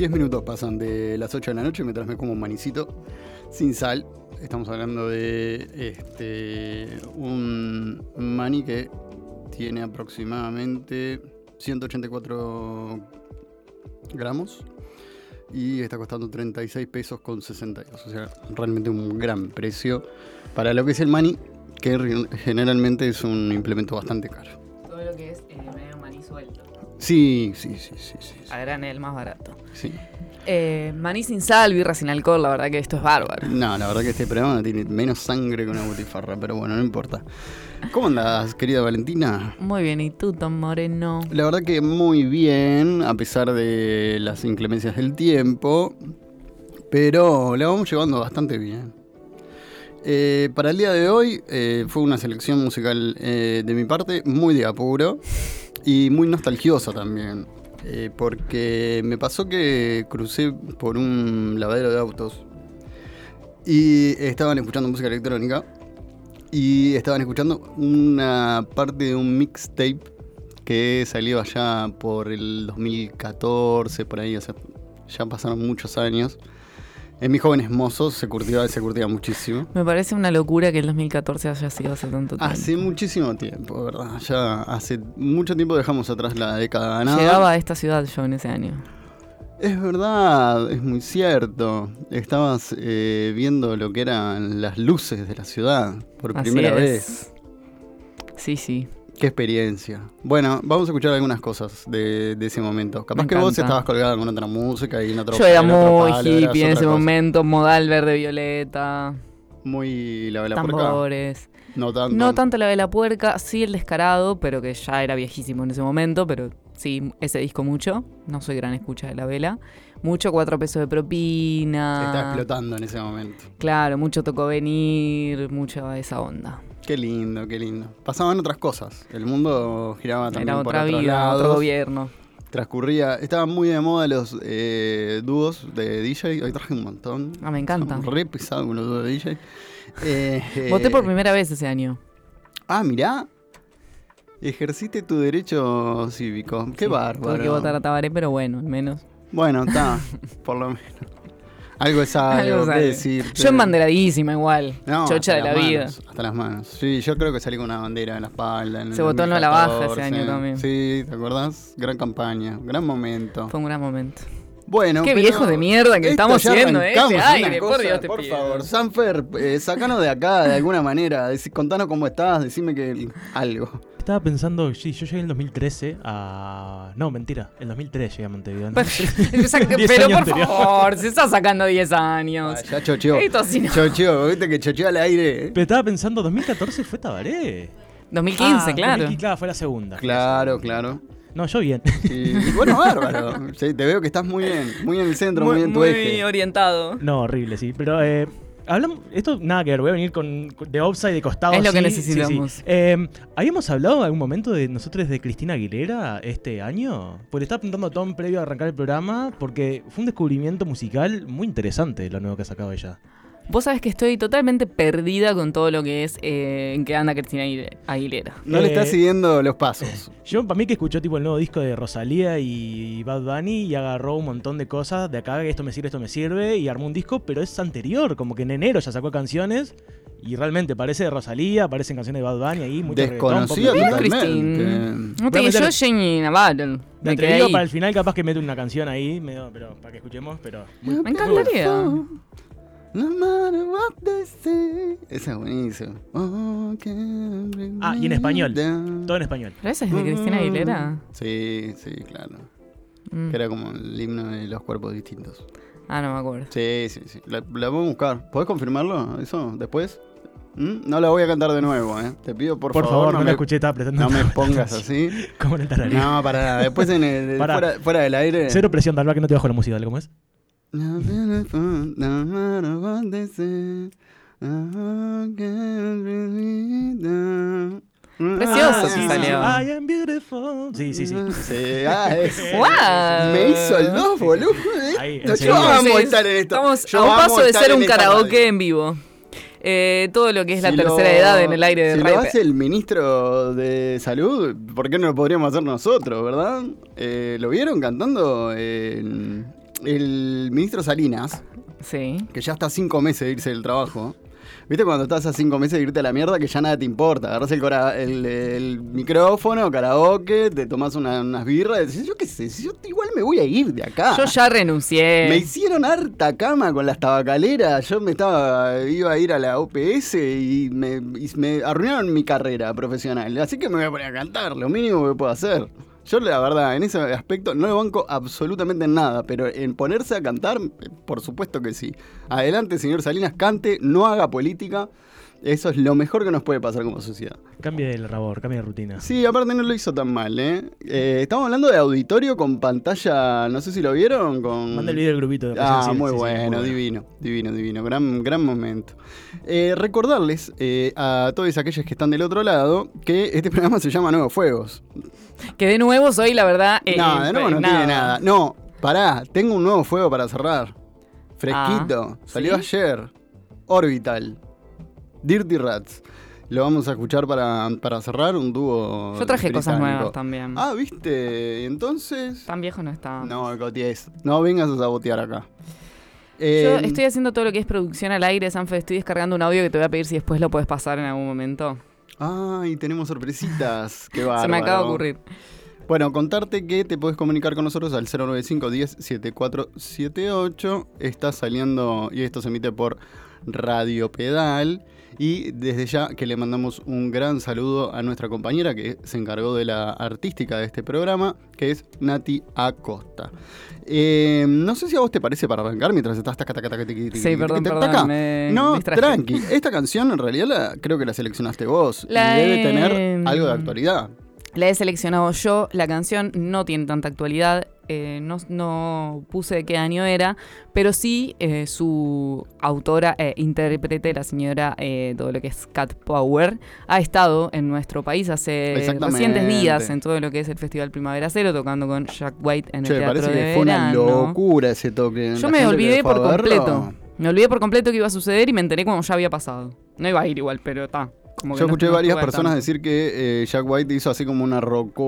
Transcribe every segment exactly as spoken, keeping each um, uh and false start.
diez minutos pasan de las ocho de la noche mientras me como un manicito sin sal. Estamos hablando de este un maní que tiene aproximadamente ciento ochenta y cuatro gramos y está costando treinta y seis pesos con sesenta y dos. O sea, realmente un gran precio para lo que es el maní, que generalmente es un implemento bastante caro. Todo lo que es eh, medio maní suelto. Sí, sí, sí, sí, sí. A granel, más barato. Sí. Eh, maní sin sal, birra sin alcohol, la verdad que esto es bárbaro. No, la verdad que este programa tiene menos sangre que una butifarra, pero bueno, no importa. ¿Cómo andás, querida Valentina? Muy bien, ¿y tú, Tom Moreno? La verdad que muy bien, a pesar de las inclemencias del tiempo, pero la vamos llevando bastante bien. Eh, para el día de hoy eh, fue una selección musical eh, de mi parte muy de apuro y muy nostalgiosa también. Eh, porque me pasó que crucé por un lavadero de autos y estaban escuchando música electrónica y estaban escuchando una parte de un mixtape que salió allá por el dos mil catorce, por ahí, o sea, ya pasaron muchos años. En mis jóvenes mozos se curtía, se curtía muchísimo. Me parece una locura que el dos mil catorce haya sido hace tanto tiempo. Hace muchísimo tiempo, ¿verdad? Ya hace mucho tiempo dejamos atrás la década ganada. Llegaba a esta ciudad yo en ese año. Es verdad, es muy cierto. Estabas eh, viendo lo que eran las luces de la ciudad por Así primera es. vez. Sí, sí. Qué experiencia. Bueno, vamos a escuchar algunas cosas de, de ese momento. Capaz Me que vos encanta. estabas colgada con otra música y en otro Yo era en otro muy palo, eras hippie en otra ese cosa. momento, modal verde violeta, Muy la vela puerca. tambores. No tanto. No tanto la vela puerca, sí el descarado, pero que ya era viejísimo en ese momento, pero sí, ese disco mucho. No soy gran escucha de la vela. Mucho cuatro pesos de propina. Se está explotando en ese momento. Claro, mucho tocó venir, mucha esa onda. Qué lindo, qué lindo. Pasaban otras cosas. El mundo giraba también Era por otra otros vida, lados. otro gobierno. Transcurría, estaban muy de moda los eh, dúos de D J. Hoy traje un montón. Ah, me encanta. Son re pesado con los dúos de D J. Eh, eh, Voté por primera vez ese año. Ah, mirá. Ejerciste tu derecho cívico. Qué Sí, bárbaro. Tuve que votar a Tabaré, pero bueno, al menos. Bueno, está. Por lo menos. Algo es algo, Algo es qué algo. decir. Yo embanderadísima igual. No, chocha de hasta la las vida. manos, hasta las manos. Sí, yo creo que salí con una bandera en la espalda. En el Se votó en la baja ese dos mil catorce. año también. Sí, ¿te acordás? Gran campaña, gran momento. Fue un gran momento. Bueno, Qué pero viejos de mierda que esto estamos ya siendo, ¿eh? arrancamos Este una aire, por cosa, Dios te por pido. favor. Sanfer, eh, sacanos de acá de alguna manera. Decí, contanos cómo estás, decime que algo. Estaba pensando, sí, yo llegué en el dos mil trece a... No, mentira, en dos mil tres llegué a Montevideo. ¿no? Pero diez por años anterior. favor, se está sacando diez años. Ah, ya chocheó. Esto sí no. Chocheó, viste que chocheó al aire. ¿eh? Pero estaba pensando, dos mil catorce fue Tabaré. dos mil quince, Ah, claro. dos mil quince, claro, fue la segunda. Claro, claro. No, yo bien. Y bueno, bárbaro. Sí, te veo que estás muy bien, muy en el centro, muy, Muy, en tu muy eje. orientado. No, horrible, sí. Pero eh, hablamos, esto nada que ver, voy a venir con, con- de offside, de costado. Es lo que así, necesitamos. sí, sí. Eh, ¿Habíamos hablado en algún momento de nosotros de Cristina Aguilera este año? Pues le estaba preguntando a Tom previo a arrancar el programa, porque fue un descubrimiento musical muy interesante lo nuevo que ha sacado ella. Vos sabés que estoy totalmente perdida con todo lo que es eh, en que anda Cristina Aguile- Aguilera. No le Eh, estás siguiendo los pasos. Yo, para mí que escuchó tipo el nuevo disco de Rosalía y Bad Bunny y agarró un montón de cosas de acá, que esto me sirve, esto me sirve, y armó un disco, pero es anterior, como que en enero ya sacó canciones y realmente parece de Rosalía, parecen canciones de Bad Bunny ahí, mucho Desconocido reggaetón, pop. totalmente. Cristín. No te Voy a yo meter- Jenny Navarro. Me Me quedé atrevido ahí. para el final, capaz que mete una canción ahí, medio, pero para que escuchemos, pero... muy- Me encantaría. No matter what they say. Esa es buenísima. Oh, can't bring Ah, y en me español, down. todo en español. ¿Pero esa es de Cristina Aguilera? Sí, sí, claro. Mm. Que era como el himno de los cuerpos distintos. Ah, no me acuerdo. Sí, sí, sí. La, la voy a buscar. ¿Podés confirmarlo? ¿Eso? ¿Después? ¿Mm? No la voy a cantar de nuevo, ¿eh? Te pido por, Por, favor, no, me, la escuché, estaba prestando no me atención. pongas así. Como en el tararí. No, para nada. Después en el, Pará. fuera, fuera del aire. Cero presión, Dalva, que no te bajo la música, ¿cómo es? No matter what they say, I can't bring me down. Precioso Ah, te sí, sí, salió. I am beautiful. Sí, sí, sí. Sí, ah, es. ¡Wow! Me hizo el dos, boludo. Ahí, Yo enseguida. amo Sí, estar en esto. Estamos Yo a un amo paso de estar ser en un esta karaoke radio. en vivo. Eh, todo lo que es la Si tercera lo- edad en el aire de Si radio. lo hace el ministro de Salud, ¿por qué no lo podríamos hacer nosotros, verdad? Eh, ¿Lo vieron cantando en, el ministro Salinas, Sí. que ya está a cinco meses de irse del trabajo. ¿Viste cuando estás a cinco meses de irte a la mierda que ya nada te importa? Agarras el, cora- el, el micrófono, karaoke, te tomás una- unas birras y decís, yo qué sé, yo igual me voy a ir de acá. Yo ya renuncié. Me hicieron harta cama con las tabacaleras. Yo me estaba iba a ir a la O P S y me, y me arruinaron mi carrera profesional. Así que me voy a poner a cantar, lo mínimo que puedo hacer. Yo, la verdad, en ese aspecto no le banco absolutamente nada, pero en ponerse a cantar, por supuesto que sí. Adelante, señor Salinas, cante, no haga política. Eso es lo mejor que nos puede pasar como sociedad. Cambie el labor, cambie de rutina. Sí, aparte no lo hizo tan mal, ¿eh? eh estamos hablando de auditorio con pantalla, no sé si lo vieron. Con... Manda el video del grupito. De Ah, sí, muy, sí, sí, bueno, muy bueno, divino, divino, divino, gran, gran momento. Eh, recordarles eh, a todos aquellos que están del otro lado que este programa se llama Nuevos Fuegos. Que de nuevo soy, la verdad. Eh, no, de nuevo no nada. tiene nada. No, pará, tengo un nuevo fuego para cerrar. Fresquito, Ah, salió ¿sí? ayer. Orbital, Dirty Rats. Lo vamos a escuchar para, para cerrar un dúo. Yo traje cosas británico. nuevas también. Ah, ¿viste? Entonces... Tan viejo no está. No, Coties, no vengas a sabotear acá. Yo Eh, estoy haciendo todo lo que es producción al aire, Sanfe. Estoy descargando un audio que te voy a pedir si después lo puedes pasar en algún momento. Ay, tenemos sorpresitas. Qué bárbaro. Se me acaba de ocurrir. Bueno, contarte que te puedes comunicar con nosotros al cero nueve cinco, diez, setenta y cuatro setenta y ocho. Está saliendo, y esto se emite por Radio Pedal. Y desde ya que le mandamos un gran saludo a nuestra compañera que se encargó de la artística de este programa, que es Nati Acosta. Eh, no sé si a vos te parece para arrancar mientras estás taca, taca, taca, tiqui, tiqui, Sí, tiqui, perdón, tiqui, perdón, taca. me No, distraje. tranqui. Esta canción en realidad la, creo que la seleccionaste vos. La y debe he- tener algo de actualidad. La he seleccionado yo. La canción no tiene tanta actualidad. Eh, no, no puse de qué año era, pero sí eh, su autora e intérprete, la señora, eh, todo lo que es Cat Power, ha estado en nuestro país hace Exactamente. recientes días en todo lo que es el Festival Primavera Cero, tocando con Jack White en Che, el Teatro parece de que fue una Verano. locura ese toque. Yo La me gente olvidé que fue por a verlo- completo. Me olvidé por completo que iba a suceder y me enteré cuando ya había pasado. No iba a ir igual, pero está. Como que Yo no- escuché no varias estuve al personas tanto. decir que eh, Jack White hizo así como una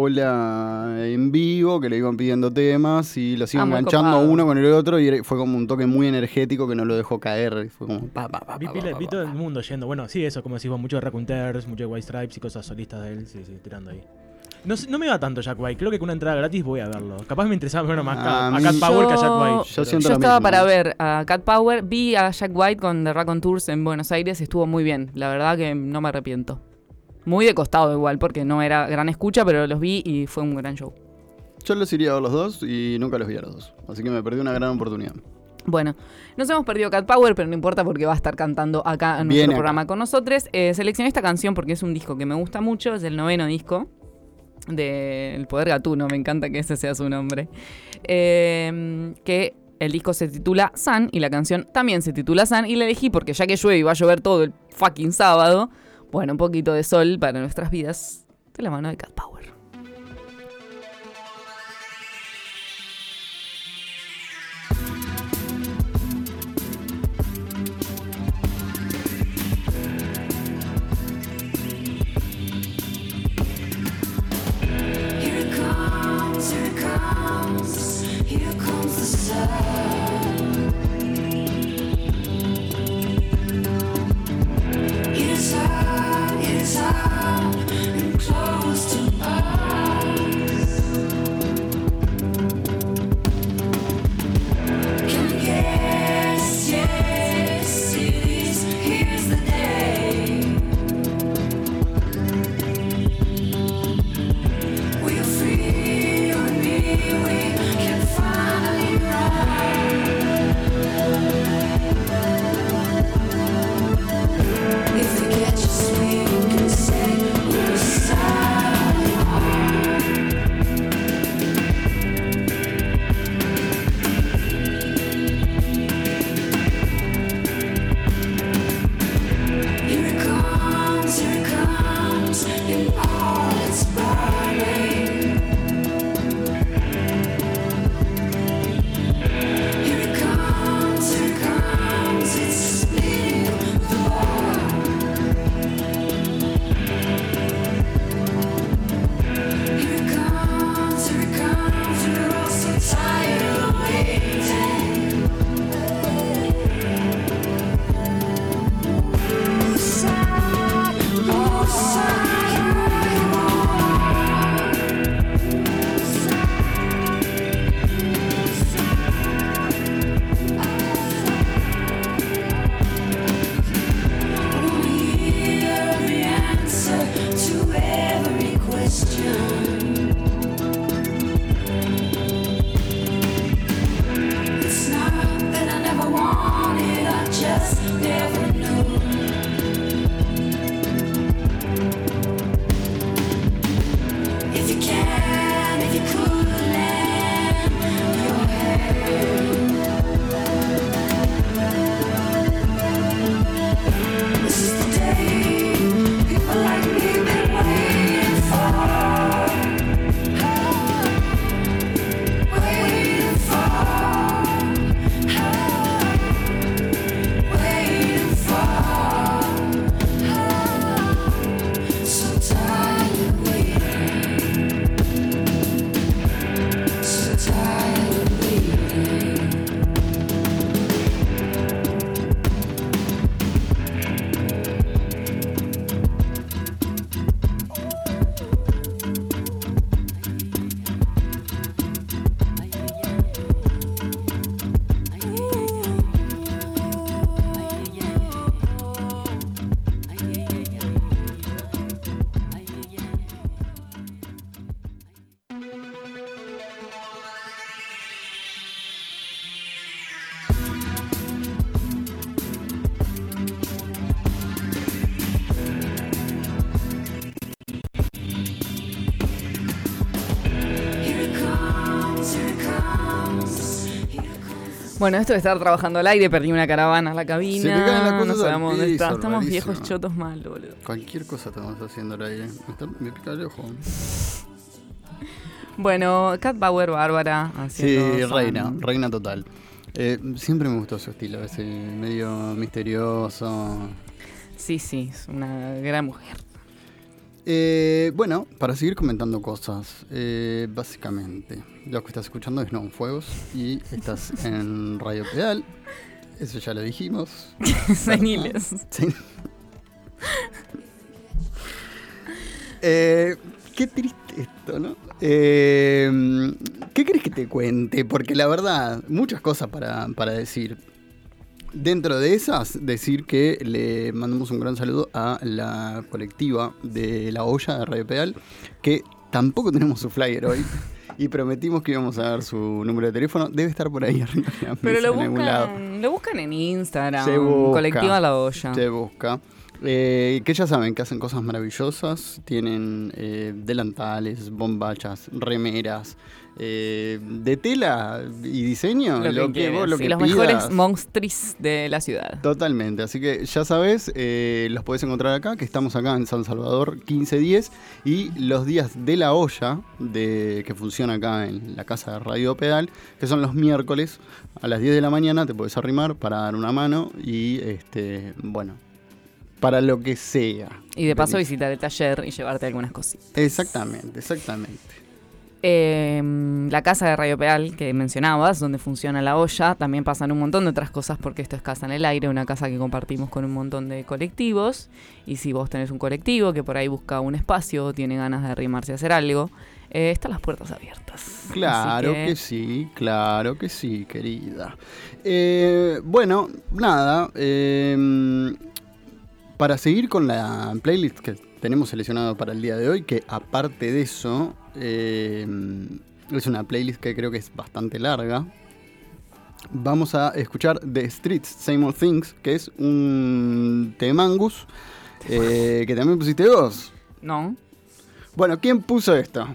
rocola en vivo, que le iban pidiendo temas y los iban Ah, muy enganchando copado. uno con el otro y era- fue como un toque muy energético que no lo dejó caer. Fue como pa, pa, pa, Vi, pa, pila- pa, vi pa, todo pa. el mundo yendo. Bueno, sí, eso, como decimos, mucho de Raconteurs, mucho de White Stripes y cosas solistas de él. Sí, sí, tirando ahí. No, sé- no me va tanto Jack White. Creo que con una entrada gratis voy a verlo. Capaz me interesaba ver más A a, mí- Cat Power que a Jack Yo- White. Yo pero- siento Yo lo estaba mismo. para ver a Cat Power, vi a Jack White con The Raconteurs en Buenos Aires, estuvo muy bien, la verdad que no me arrepiento. Muy de costado igual, porque no era gran escucha, pero los vi y fue un gran show. Yo los iría a ver los dos y nunca los vi a los dos. Así que me perdí una gran oportunidad. Bueno, nos hemos perdido Cat Power, pero no importa porque va a estar cantando acá en Viene nuestro acá. programa con nosotros. Eh, seleccioné esta canción porque es un disco que me gusta mucho, es el noveno disco de El Poder Gatuno, me encanta que ese sea su nombre. Eh, que el disco se titula Sun y la canción también se titula Sun y la elegí porque ya que llueve y va a llover todo el fucking sábado, bueno, un poquito de sol para nuestras vidas de la mano de Cat Power. Here it comes, here it comes, here comes the sun. It is high, it is high, and close to us. Can you guess? Yes, it is. Here's the day. We are free, you and me, we can finally run. Bueno, esto de estar trabajando al aire, perdí una caravana a la cabina. Se te caen las cosas no al sabemos dónde piso, está. Estamos rarísimo. viejos chotos mal, boludo. Cualquier cosa estamos haciendo al aire. Me, está- me pica el ojo. Bueno, Cat Bauer Bárbara Sí, haciendo reina, Sam. reina total. Eh, siempre me gustó su estilo, ese medio misterioso. Sí, sí, es una gran mujer. Eh, bueno, para seguir comentando cosas, eh, básicamente, lo que estás escuchando es No Fuegos y estás en Radio Pedal. Eso ya lo dijimos. Seniles. Sí. Eh, qué triste esto, ¿no? Eh, ¿Qué querés que te cuente? Porque la verdad, muchas cosas para, para decir. Dentro de esas, decir que le mandamos un gran saludo a la colectiva de La Olla de Radio Pedal, que tampoco tenemos su flyer hoy. Y prometimos que íbamos a dar su número de teléfono. Debe estar por ahí arriba de la Pero mesa lo en algún lado. buscan, lo buscan en Instagram. Se busca. Colectiva La Olla. Se busca. Eh, que ya saben que hacen cosas maravillosas. Tienen eh, delantales, bombachas, remeras, eh, de tela y diseño. Lo, Lo, que, que, quieras. vos lo Y que los pidas. mejores monstris de la ciudad. Totalmente, así que ya sabes, eh, los podés encontrar acá, que estamos acá en San Salvador quince diez, y los días de La Olla, de, que funciona acá en la casa de Radio Pedal, que son los miércoles a las diez de la mañana, te podés arrimar para dar una mano y, este, bueno, para lo que sea. Y de paso Venís. visitar el taller y llevarte algunas cositas. Exactamente, exactamente. Eh, la casa de Radio Pedal que mencionabas, donde funciona La Olla, también pasan un montón de otras cosas porque esto es Casa en el Aire, una casa que compartimos con un montón de colectivos. Y si vos tenés un colectivo que por ahí busca un espacio o tiene ganas de arrimarse a hacer algo, eh, están las puertas abiertas. Claro Así que... sí, claro que sí, querida. Eh, bueno, nada, eh, para seguir con la playlist que tenemos seleccionado para el día de hoy, que aparte de eso, eh, es una playlist que creo que es bastante larga. Vamos a escuchar The Streets, Same Old Things, que es un temangus eh, que también pusiste vos. No. Bueno, ¿quién puso esto?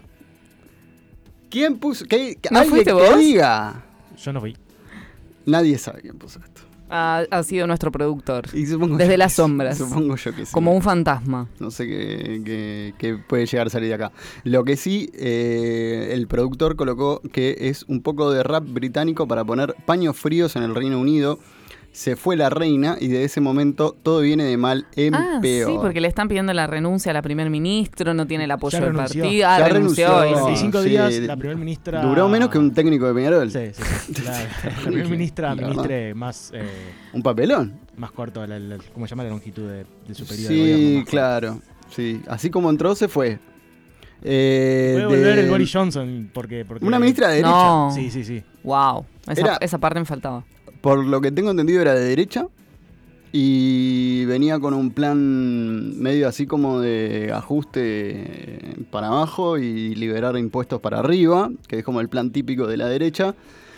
¿Quién puso? ¿Qué, ¿No alguien fuiste que vos? diga. Yo no fui. Nadie sabe quién puso esto. Ha, ha sido nuestro productor. Y supongo Desde yo las que sí, sombras. Supongo yo que sí. Como un fantasma. No sé qué, qué- qué puede llegar a salir de acá. Lo que sí, eh, el productor colocó que es un poco de rap británico para poner paños fríos en el Reino Unido. Se fue la reina y de ese momento todo viene de mal en Ah, peor. sí, porque le están pidiendo la renuncia a la primer ministro, no tiene el apoyo Ya del renunció. partido. Ah, Ya renunció. renunció. y sí. cuarenta y cinco sí. días, la primera ministra... Duró menos que un técnico de Peñarol. Sí, sí, sí. La, la primera ministra, La verdad. ministre más, eh, Un papelón. más corto, la, la- ¿cómo se llama la longitud de, de su periodo de Sí, gobierno? Más claro. Sí. Así como entró, se fue. Eh, corto. Puede volver de- el Boris Johnson porque... porque Una ministra de derecha. No. Sí, sí, sí. Wow. Esa, Era- esa parte me faltaba. Por lo que tengo entendido era de derecha y venía con un plan medio así como de ajuste para abajo y liberar impuestos para arriba, que es como el plan típico de la derecha.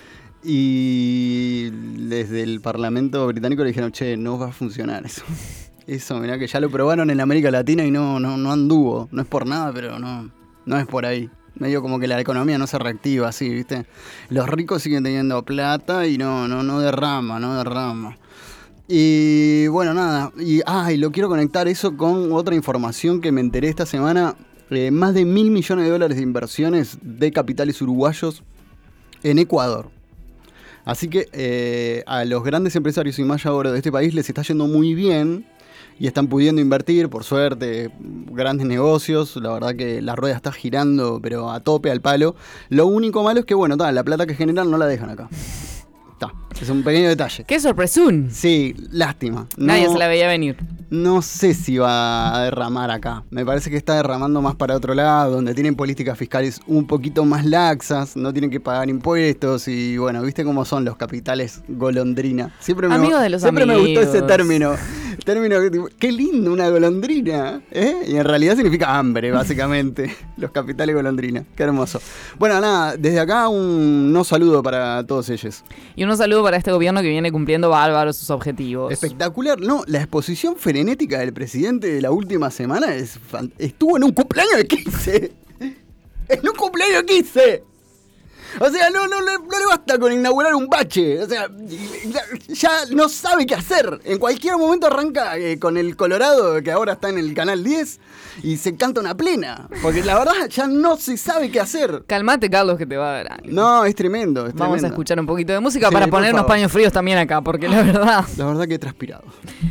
Y desde el Parlamento británico le dijeron, che, no va a funcionar eso. Eso, mirá que ya lo probaron en América Latina y no, no, no anduvo. No es por nada, pero no, no es por ahí. Medio como que la economía no se reactiva así, ¿viste? Los ricos siguen teniendo plata y no, no, no derrama, no derrama. Y bueno, nada. Y, ah, y lo quiero conectar eso con otra información que me enteré esta semana. Eh, más de mil millones de dólares de inversiones de capitales uruguayos en Ecuador. Así que eh, a los grandes empresarios y maya oro de este país les está yendo muy bien y están pudiendo invertir, por suerte, grandes negocios. La verdad que la rueda está girando, pero a tope, al palo. Lo único malo es que, bueno, ta, la plata que generan no la dejan acá. Ta, es un pequeño detalle. ¡Qué sorpresón! Sí, lástima. Nadie No- se la veía venir. no sé si va a derramar acá. Me parece que está derramando más para otro lado, donde tienen políticas fiscales un poquito más laxas, no tienen que pagar impuestos y bueno, viste cómo son los capitales golondrina. Siempre me, Amigos de los siempre me gustó ese amigos. término. Término que tipo, qué lindo una golondrina, ¿eh? Y en realidad significa hambre, básicamente. Los capitales golondrina. Qué hermoso. Bueno, nada, desde acá un no saludo para todos ellos. Y un saludo para este gobierno que viene cumpliendo bárbaro sus objetivos. Espectacular, no, la exposición frenética del presidente de la última semana es fan- estuvo en un cumpleaños de quince. En un cumpleaños de quince. O sea, no, no, no, no le basta con inaugurar un bache. O sea, ya no sabe qué hacer. En cualquier momento arranca eh, con el Colorado, que ahora está en el Canal diez, y se canta una plena. Porque la verdad ya no se sabe qué hacer. Calmate, Carlos, que te va a ver. No, es tremendo. Es Vamos tremendo. a escuchar un poquito de música Sí, para por poner unos favor. paños fríos también acá, porque la verdad... La verdad que he transpirado.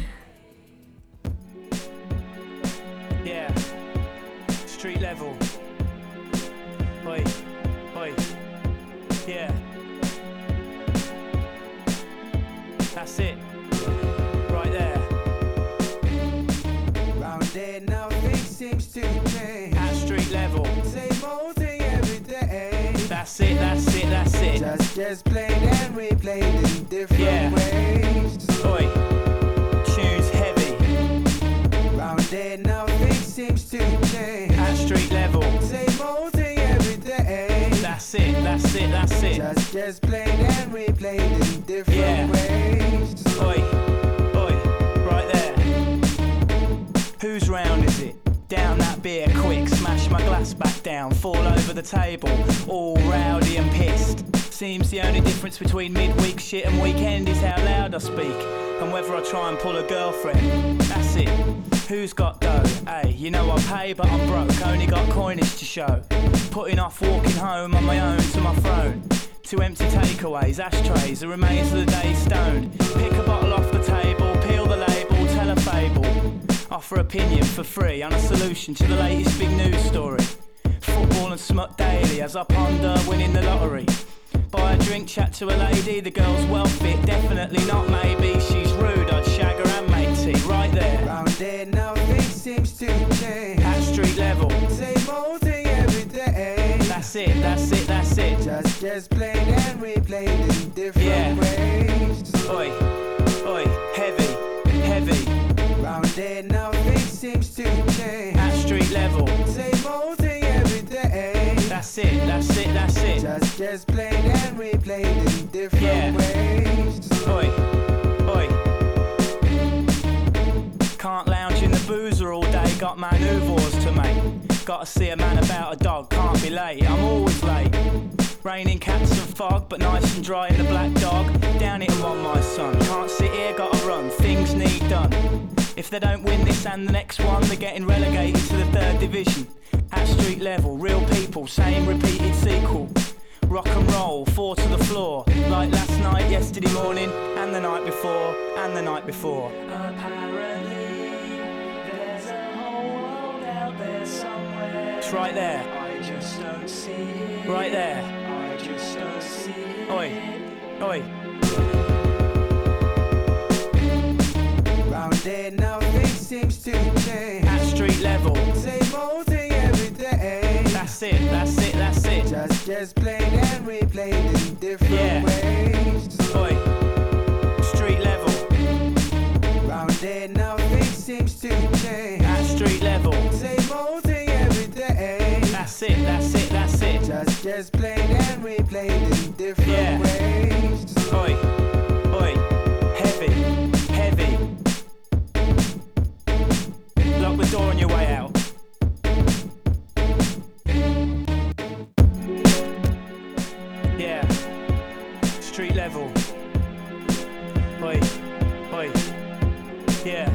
Yeah. Street level. Oi. Oi. Yeah. That's it. Right there. Round there, nothing seems to change. At street level. Same old thing every day. That's it, that's it, that's it. Just, just played and replayed in different Yeah. ways. Oi. Tunes heavy. Round there, nothing seems to change. At street level. Same old thing every day. That's it, that's it, that's it. Just, just played and replayed in different Yeah. ways. Oi, oi, right there. Whose round is it? Down that beer quick, smash my glass back down, fall over the table, all rowdy and pissed. Seems the only difference between midweek shit and weekend is how loud I speak, and whether I try and pull a girlfriend. That's it. Who's got dough? Hey, you know I pay, but I'm broke, only got coinage to show. Putting off walking home on my own to my throne. Two empty takeaways, ashtrays, the remains of the day stoned. Pick a bottle off the table, peel the label, tell a fable. Offer opinion for free on a solution to the latest big news story. Football and smut daily as I ponder winning the lottery. Buy a drink, chat to a lady, the girl's well fit, definitely not maybe. She's rude, I'd shag her and make tea, right there. Round there, nothing seems to change. At street level. Same old thing every day. That's it, that's it, that's it. Just, just played and replayed in different Yeah. ways. Oi, oi, heavy, heavy. Round there, nothing seems to change. At street level. Same old thing every day. That's it, that's it, that's it. Just, just played and replayed in different Yeah. ways. Oi, oi. Can't lounge in the boozer all day, got manoeuvres to make. Gotta see a man about a dog, can't be late, I'm always late. Raining cats and fog, but nice and dry in the black dog. Down it and one, my son. Can't sit here, gotta run, things need done. If they don't win this and the next one, they're getting relegated to the third division. At street level, real people, same repeated sequel. Rock and roll, four to the floor. Like last night, yesterday morning, and the night before, and the night before. Apparently, there's a whole world out there somewhere. It's right there. I just don't see it. Right there. I just don't see it. Oi, oi. Round there, nothing seems to change. At street level. Same old thing every day. That's it, that's it, that's it. Just, just played and replayed in different Yeah. ways. Oi. Street level. Round there, nothing seems to change. At street level. Same old thing every day. That's it, that's it, that's it. Just, just played and replayed in different Yeah. ways. Oi, oi, heavy, heavy. Lock the door on your way out. Yeah, street level. Oi, oi, yeah.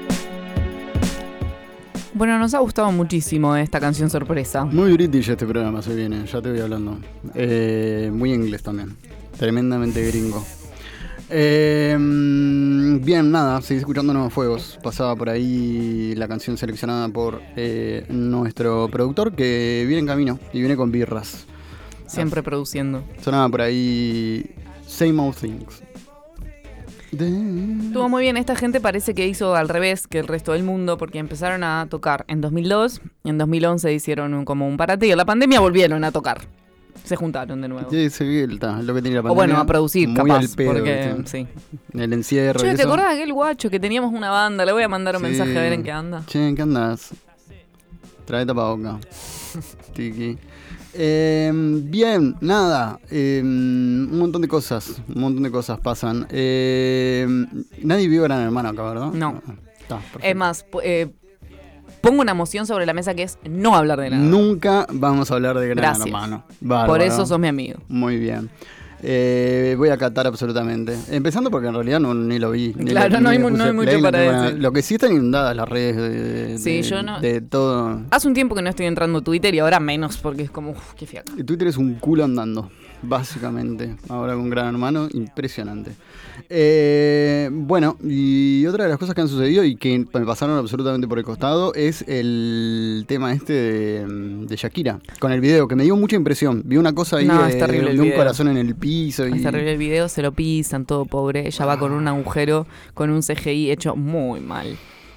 Bueno, nos ha gustado muchísimo esta canción sorpresa. Muy british este programa se viene, ya te voy hablando. Eh, muy inglés también. Tremendamente gringo. Eh, bien, nada, seguí escuchando Nuevos Fuegos. Pasaba por ahí la canción seleccionada por eh, nuestro productor que viene en camino y viene con birras. Siempre produciendo. Sonaba por ahí Same Old Things. De- Estuvo muy bien. Esta gente parece que hizo al revés que el resto del mundo, porque empezaron a tocar en dos mil dos, en dos mil once hicieron un, como un parate y en la pandemia volvieron a tocar. Se juntaron de nuevo. Sí, sí, está, es lo que tiene la O pandemia. bueno, a producir, muy capaz, al pedo, porque ¿viste? sí. El encierro. y Che, ¿te eso. acordás de aquel guacho que teníamos una banda? Le voy a mandar un Sí. mensaje a ver en qué anda. Che, ¿en qué andas? Trae tapaboca. Tiki. Eh, bien, nada. eh, un montón de cosas. Un montón de cosas pasan. Eh, nadie vio Gran Hermano acá, ¿verdad? No. Está, perfecto. Es más, pu- eh, pongo una moción sobre la mesa que es no hablar de nada. Nunca vamos a hablar de Gran Gracias. Hermano. Bárbaro. Por eso sos mi amigo. Muy bien. Eh, voy a catar absolutamente. Empezando porque en realidad no, ni lo vi. Ni Claro, lo- no ni hay le mu- no puse hay mucho play, para no tengo nada. decir. Lo que sí están inundadas las redes de, Sí, de- yo no- de todo. Hace un tiempo que no estoy entrando a Twitter y ahora menos porque es como, uff, qué fiaca. Twitter es un culo andando, básicamente. Ahora con Gran Hermano, impresionante. Eh, bueno, y otra de las cosas que han sucedido y que me pasaron absolutamente por el costado es el tema este de, de Shakira. Con el video, que me dio mucha impresión. Vi una cosa ahí No, de, es terrible el de un video. corazón en el piso. Y, Es terrible el video, se lo pisan, todo pobre. Ella va con un agujero, con un C G I hecho muy mal.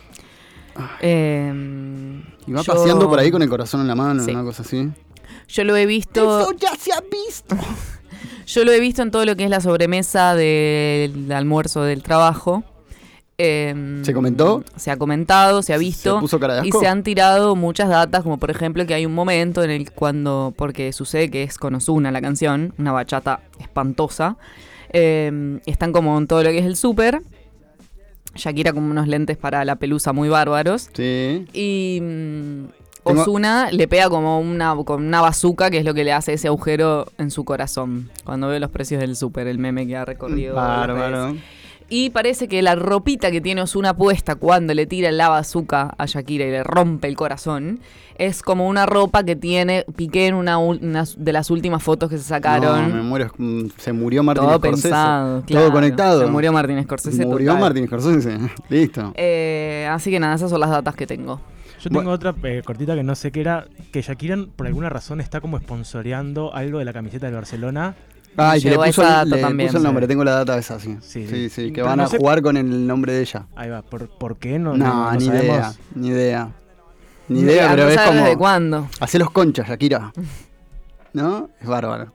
Eh, y va yo- paseando por ahí con el corazón en la mano, Sí. una cosa así. Yo lo he visto. Eso ya se ha visto. Yo lo he visto en todo lo que es la sobremesa del almuerzo del trabajo. Eh, ¿Se comentó? Se ha comentado, se ha visto. ¿Se puso cara de y asco? se han tirado muchas datas, como por ejemplo que hay un momento en el cuando, porque sucede que es con Ozuna la canción, una bachata espantosa. Eh, están como en todo lo que es el súper. Shakira con unos lentes para la pelusa muy bárbaros. Sí. Y mm, Tengo- Ozuna le pega como una, con una bazooka, que es lo que le hace ese agujero en su corazón. Cuando veo los precios del súper, el meme que ha recorrido. las redes. Bárbaro. Y parece que la ropita que tiene Ozuna puesta cuando le tira la bazooka a Shakira y le rompe el corazón es como una ropa que tiene Piqué en una, ul- una de las últimas fotos que se sacaron. No, me muero. mm, Se murió Martín Todo Scorsese. pensado. Todo claro. conectado. Se murió Martín Scorsese. Murió total. Martín Scorsese. Listo. Eh, así que nada, esas son las datas que tengo. Yo tengo Bueno. otra eh, cortita que no sé qué era, que Shakira por alguna razón está como sponsoreando algo de la camiseta del Barcelona. Ay, que le Llegó puso, esa el, data le también. puso el nombre, tengo la data esa, sí. Sí, Sí, sí. sí, que Pero van no a sé- jugar con el nombre de ella. Ahí va, ¿por, por qué? No, No, no, no ni sabemos. idea, ni idea. Ni idea, Ah, pero no es sabes como... desde cuándo. Hacé los conchas, Shakira. ¿No? Es bárbaro.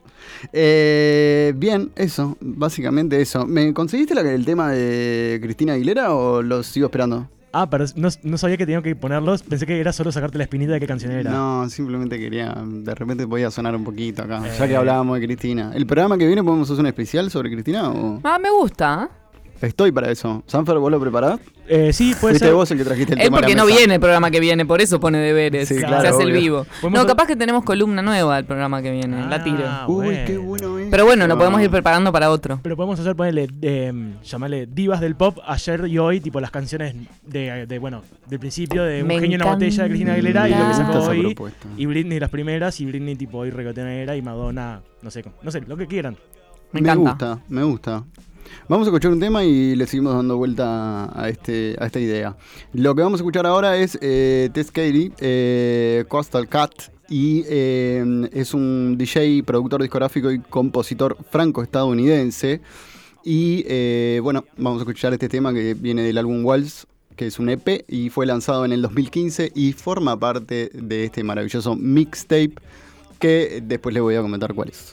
Eh, bien, eso, básicamente eso. ¿Me conseguiste la, el tema de Cristina Aguilera o lo sigo esperando? Ah, pero no, no sabía que tenía que ponerlos. Pensé que era solo sacarte la espinita de qué canción era. No, simplemente quería, de repente podía sonar un poquito acá, ya Eh. que hablábamos de Cristina. ¿El programa que viene podemos hacer un especial sobre Cristina o...? Ah, me gusta. Estoy para eso. Sanfer, ¿vos lo preparás? Eh, sí, puede Fuiste ser. vos el que trajiste el Él tema a la porque no mesa. viene el programa que viene, por eso pone deberes. Sí, se claro, hace el obvio. vivo. Podemos No, hacer- capaz que tenemos columna nueva el programa que viene. la tiro. Ah, Uy, bueno. qué bueno es. Pero bueno, lo podemos ir preparando para otro. Pero podemos hacer, ponerle, eh, llamarle divas del pop ayer y hoy, tipo las canciones de, de, bueno, del principio de Un Me genio en una botella de Cristina Aguilera y lo que Me sacó gusta esa hoy. propuesta. Y Britney las primeras y Britney tipo hoy reggaetonera y Madonna, no sé, no sé, lo que quieran. Me Me encanta. gusta, me gusta. Vamos a escuchar un tema y le seguimos dando vuelta a, este, a esta idea. Lo que vamos a escuchar ahora es eh, Tess Katie, eh, Coastal Cat, y eh, es un D J, productor discográfico y compositor franco-estadounidense. Y eh, bueno, vamos a escuchar este tema que viene del álbum Waltz, que es un E P y fue lanzado en el dos mil quince y forma parte de este maravilloso mixtape que después les voy a comentar cuál es.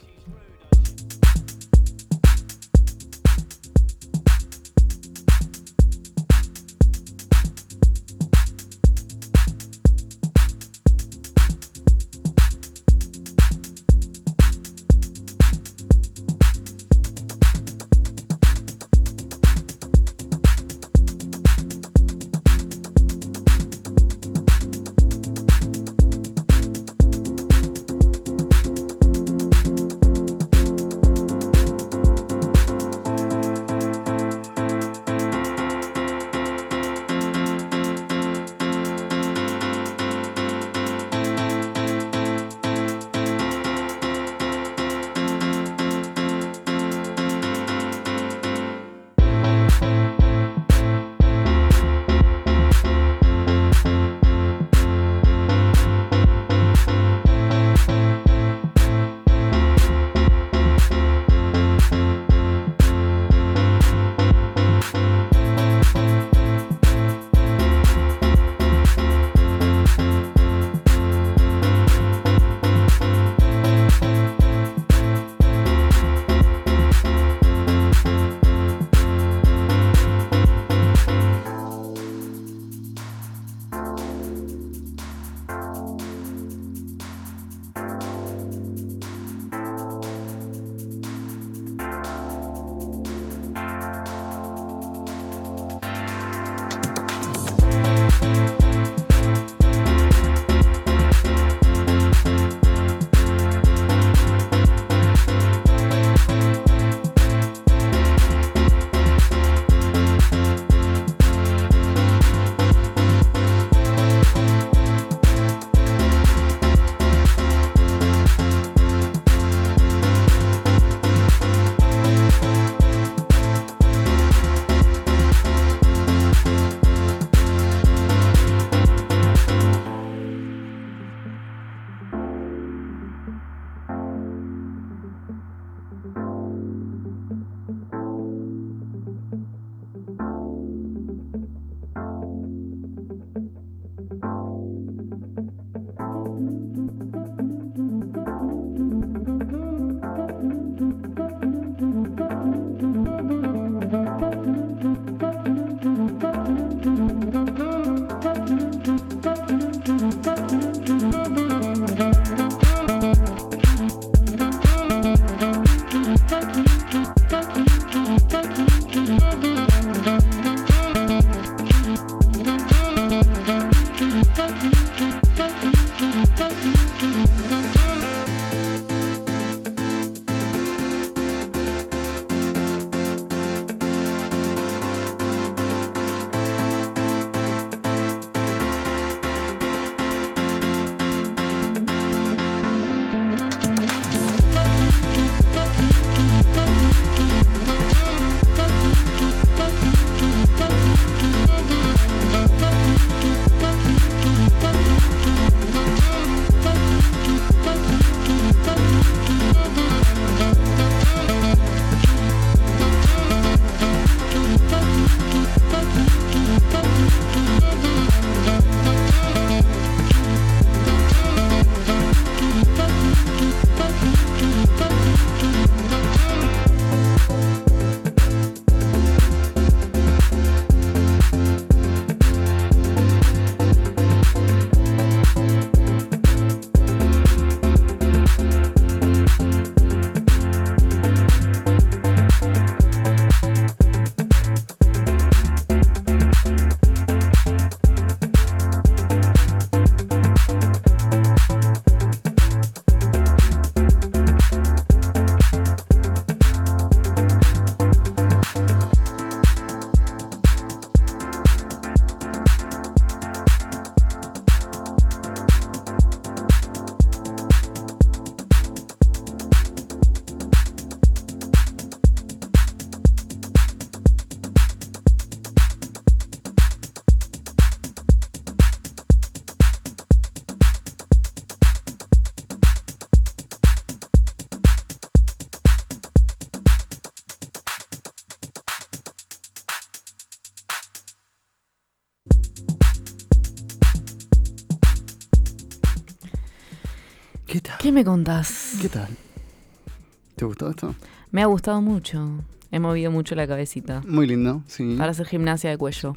¿Qué tal? ¿Qué me contás? ¿Qué tal? ¿Te gustó esto? Me ha gustado mucho. He movido mucho la cabecita. Muy lindo, sí. Para hacer gimnasia de cuello.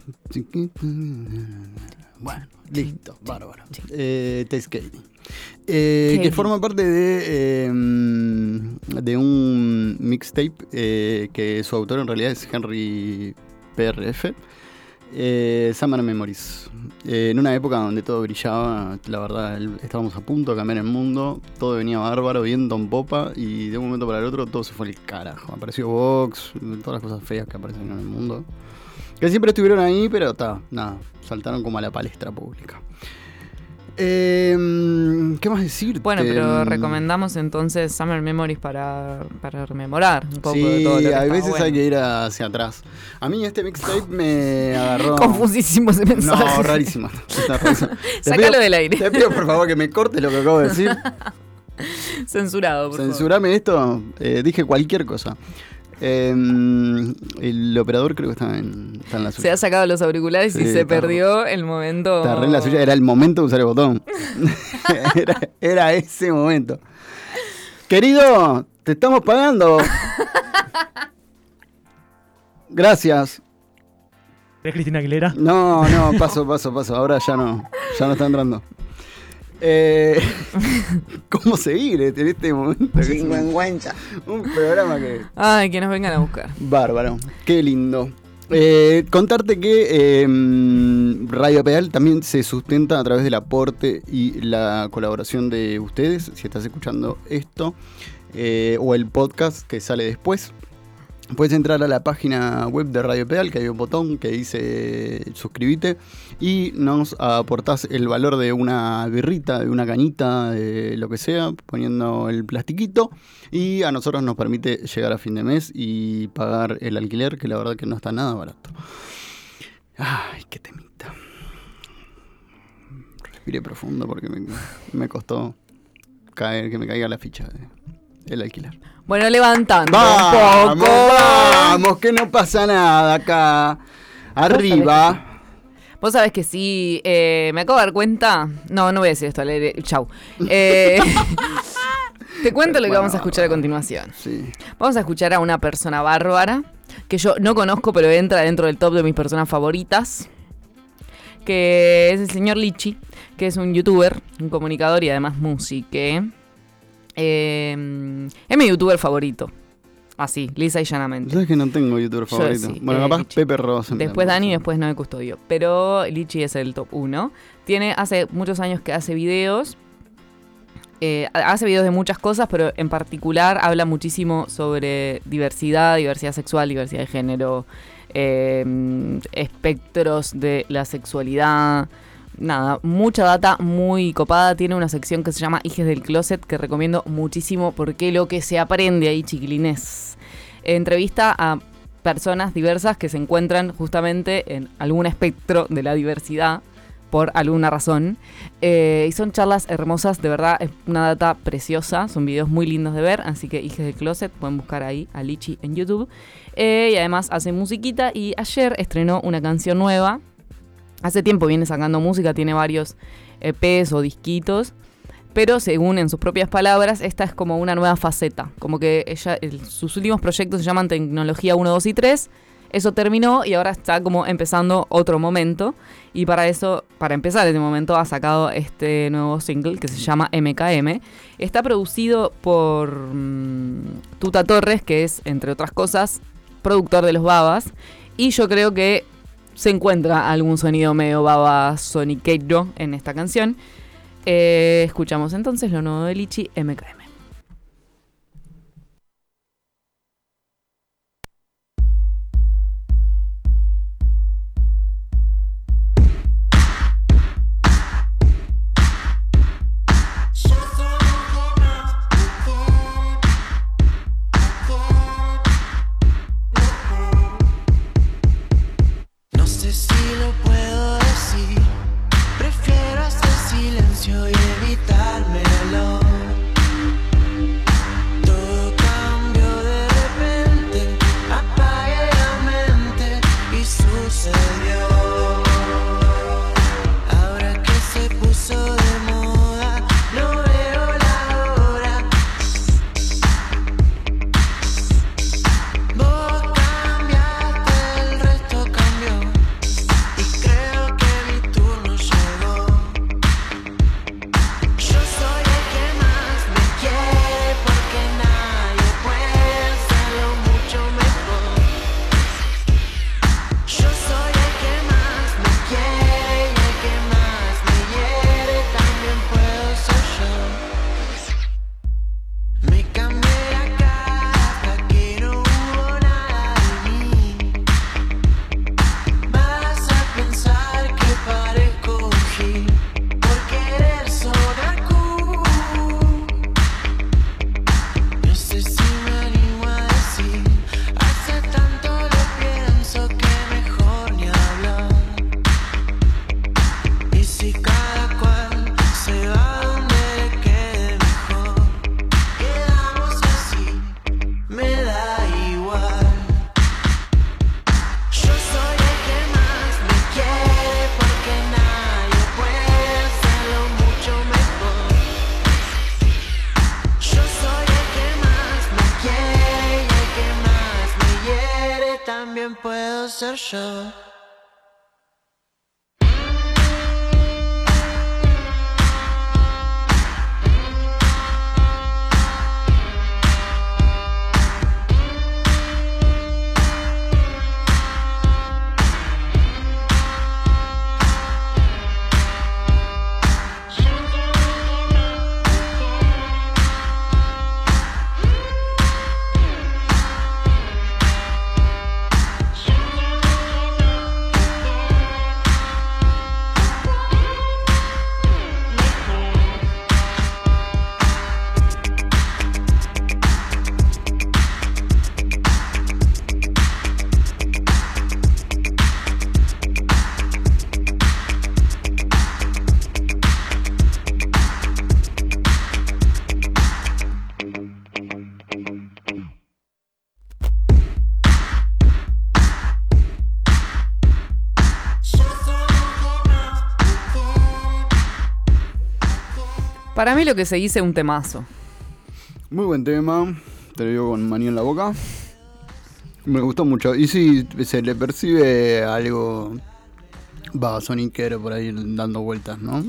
Bueno, listo, bárbaro. Eh, Tailskating. Eh, que Katie. forma parte de, eh, de un mixtape eh, que su autor en realidad es Henry P R F. Eh, Summer Memories. Eh, en una época donde todo brillaba, la verdad, el- estábamos a punto de cambiar el mundo, todo venía bárbaro, viento en popa, y de un momento para el otro todo se fue al carajo. Apareció Vox, todas las cosas feas que aparecen en el mundo, que siempre estuvieron ahí, pero ta, nada, saltaron como a la palestra pública. Eh, ¿Qué más decirte? Bueno, pero Mm, recomendamos entonces Summer Memories para, para rememorar un poco Sí, de todo lo que hay está veces bueno. hay que ir hacia atrás. A mí este mixtape me agarró... Confusísimo ese mensaje. No, rarísimo. Está rarísimo. Te Sácalo pido- del aire. Te pido por favor que me cortes lo que acabo de decir. Censurado, por favor. Censurame esto. Eh, dije cualquier cosa. Eh, el operador creo que está en, está en la Se suya. ha sacado los auriculares y Sí, se está- perdió el momento. Está re en la suya. Era el momento de usar el botón. era, era ese momento. Querido, te estamos pagando. Gracias. ¿Es Cristina Aguilera? No, no, paso, paso, paso. Ahora ya no, ya no está entrando. Eh, ¿Cómo seguir en este momento? Chingüengüenza. Un programa que... Ay, que nos vengan a buscar. Bárbaro, qué lindo. Eh, contarte que eh, Radio Pedal también se sustenta a través del aporte y la colaboración de ustedes. Si estás escuchando esto eh, o el podcast que sale después, puedes entrar a la página web de Radio Pedal, que hay un botón que dice suscríbete, y nos aportás el valor de una birrita, de una cañita, de lo que sea, poniendo el plastiquito, y a nosotros nos permite llegar a fin de mes y pagar el alquiler, que la verdad que no está nada barato. Ay, qué temita. Respiré profundo porque me, me costó caer, que me caiga la ficha de, el alquiler. Bueno, levantando Vamos, un poco. vamos, que no pasa nada acá. Arriba. Vos sabés que sí, eh, me acabo de dar cuenta. No, no voy a decir esto al aire. Chau. Eh, te cuento lo que Bueno, vamos a escuchar a continuación. Sí. Vamos a escuchar a una persona bárbara que yo no conozco, pero entra dentro del top de mis personas favoritas. Que es el señor Lichi, que es un youtuber, un comunicador y además músico. Eh, es mi youtuber favorito. Así, lisa y llanamente. ¿Sabes que no tengo youtuber Yo favorito? sí, Bueno, eh, capaz Lichi. Pepe Rosa. me Después da Dani y mucho. después Noé Custodio. Pero Lichi es el top uno. Tiene, hace muchos años que hace videos. Eh, hace videos de muchas cosas, pero en particular habla muchísimo sobre diversidad, diversidad sexual, diversidad de género, eh, espectros de la sexualidad. Nada, mucha data muy copada. Tiene una sección que se llama Hijes del Closet, que recomiendo muchísimo porque lo que se aprende ahí, chiquilines. Entrevista a personas diversas que se encuentran justamente en algún espectro de la diversidad por alguna razón. Eh, y son charlas hermosas, de verdad, es una data preciosa. Son videos muy lindos de ver, así que Hijes del Closet, pueden buscar ahí a Lichi en YouTube. Eh, y además hace musiquita y ayer estrenó una canción nueva. Hace tiempo viene sacando música, tiene varios E Pes o disquitos, pero según en sus propias palabras, esta es como una nueva faceta. Como que ella, el, sus últimos proyectos se llaman Tecnología uno, dos y tres. Eso terminó y ahora está como empezando otro momento. Y para eso, para empezar ese momento, ha sacado este nuevo single que se llama M K M. Está producido por mmm, Tuta Torres, que es, entre otras cosas, productor de Los Babas. Y yo creo que se encuentra algún sonido medio baba soniquero en esta canción. Eh, escuchamos entonces lo nuevo de Lichi, M K M. No sé si lo puedo decir. Prefiero hacer silencio y evitármelo. también puedo ser yo. Para mí lo que se dice es un temazo. Muy buen tema, te lo digo con maní en la boca. Me gustó mucho. Y sí, se le percibe algo babasoniquero por ahí dando vueltas, ¿no?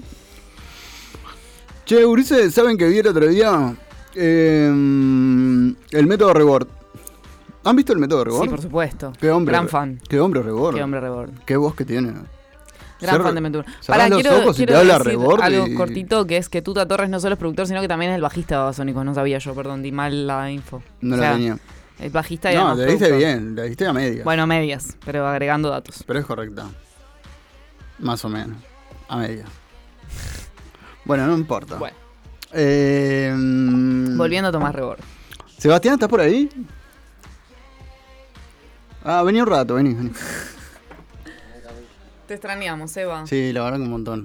Che, Ulises, ¿saben que vi el otro día? Eh, el método Rebord. ¿Han visto el método Rebord? Sí, por supuesto. Qué hombre. Gran fan. Qué hombre Rebord. Qué hombre Rebord. Qué voz que tiene. Gran Cerra- fan de Método. cerrás Para, los quiero, ojos y quiero te habla decir Rebord algo y- cortito, que es que Tuta Torres no solo es productor, sino que también es el bajista de Babasónicos. No sabía yo, perdón, di mal la info. No O la sea, tenía. el bajista y No, además te diste productor. bien, te diste a media. Bueno, medias, pero agregando datos. Pero es correcta. Más o menos. A media. Bueno, no importa. Bueno. Eh, mm, Volviendo a Tomás Rebord. Sebastián, ¿estás por ahí? Ah, vení un rato, vení, vení. Te extrañamos, Eva. Sí, la verdad que un montón.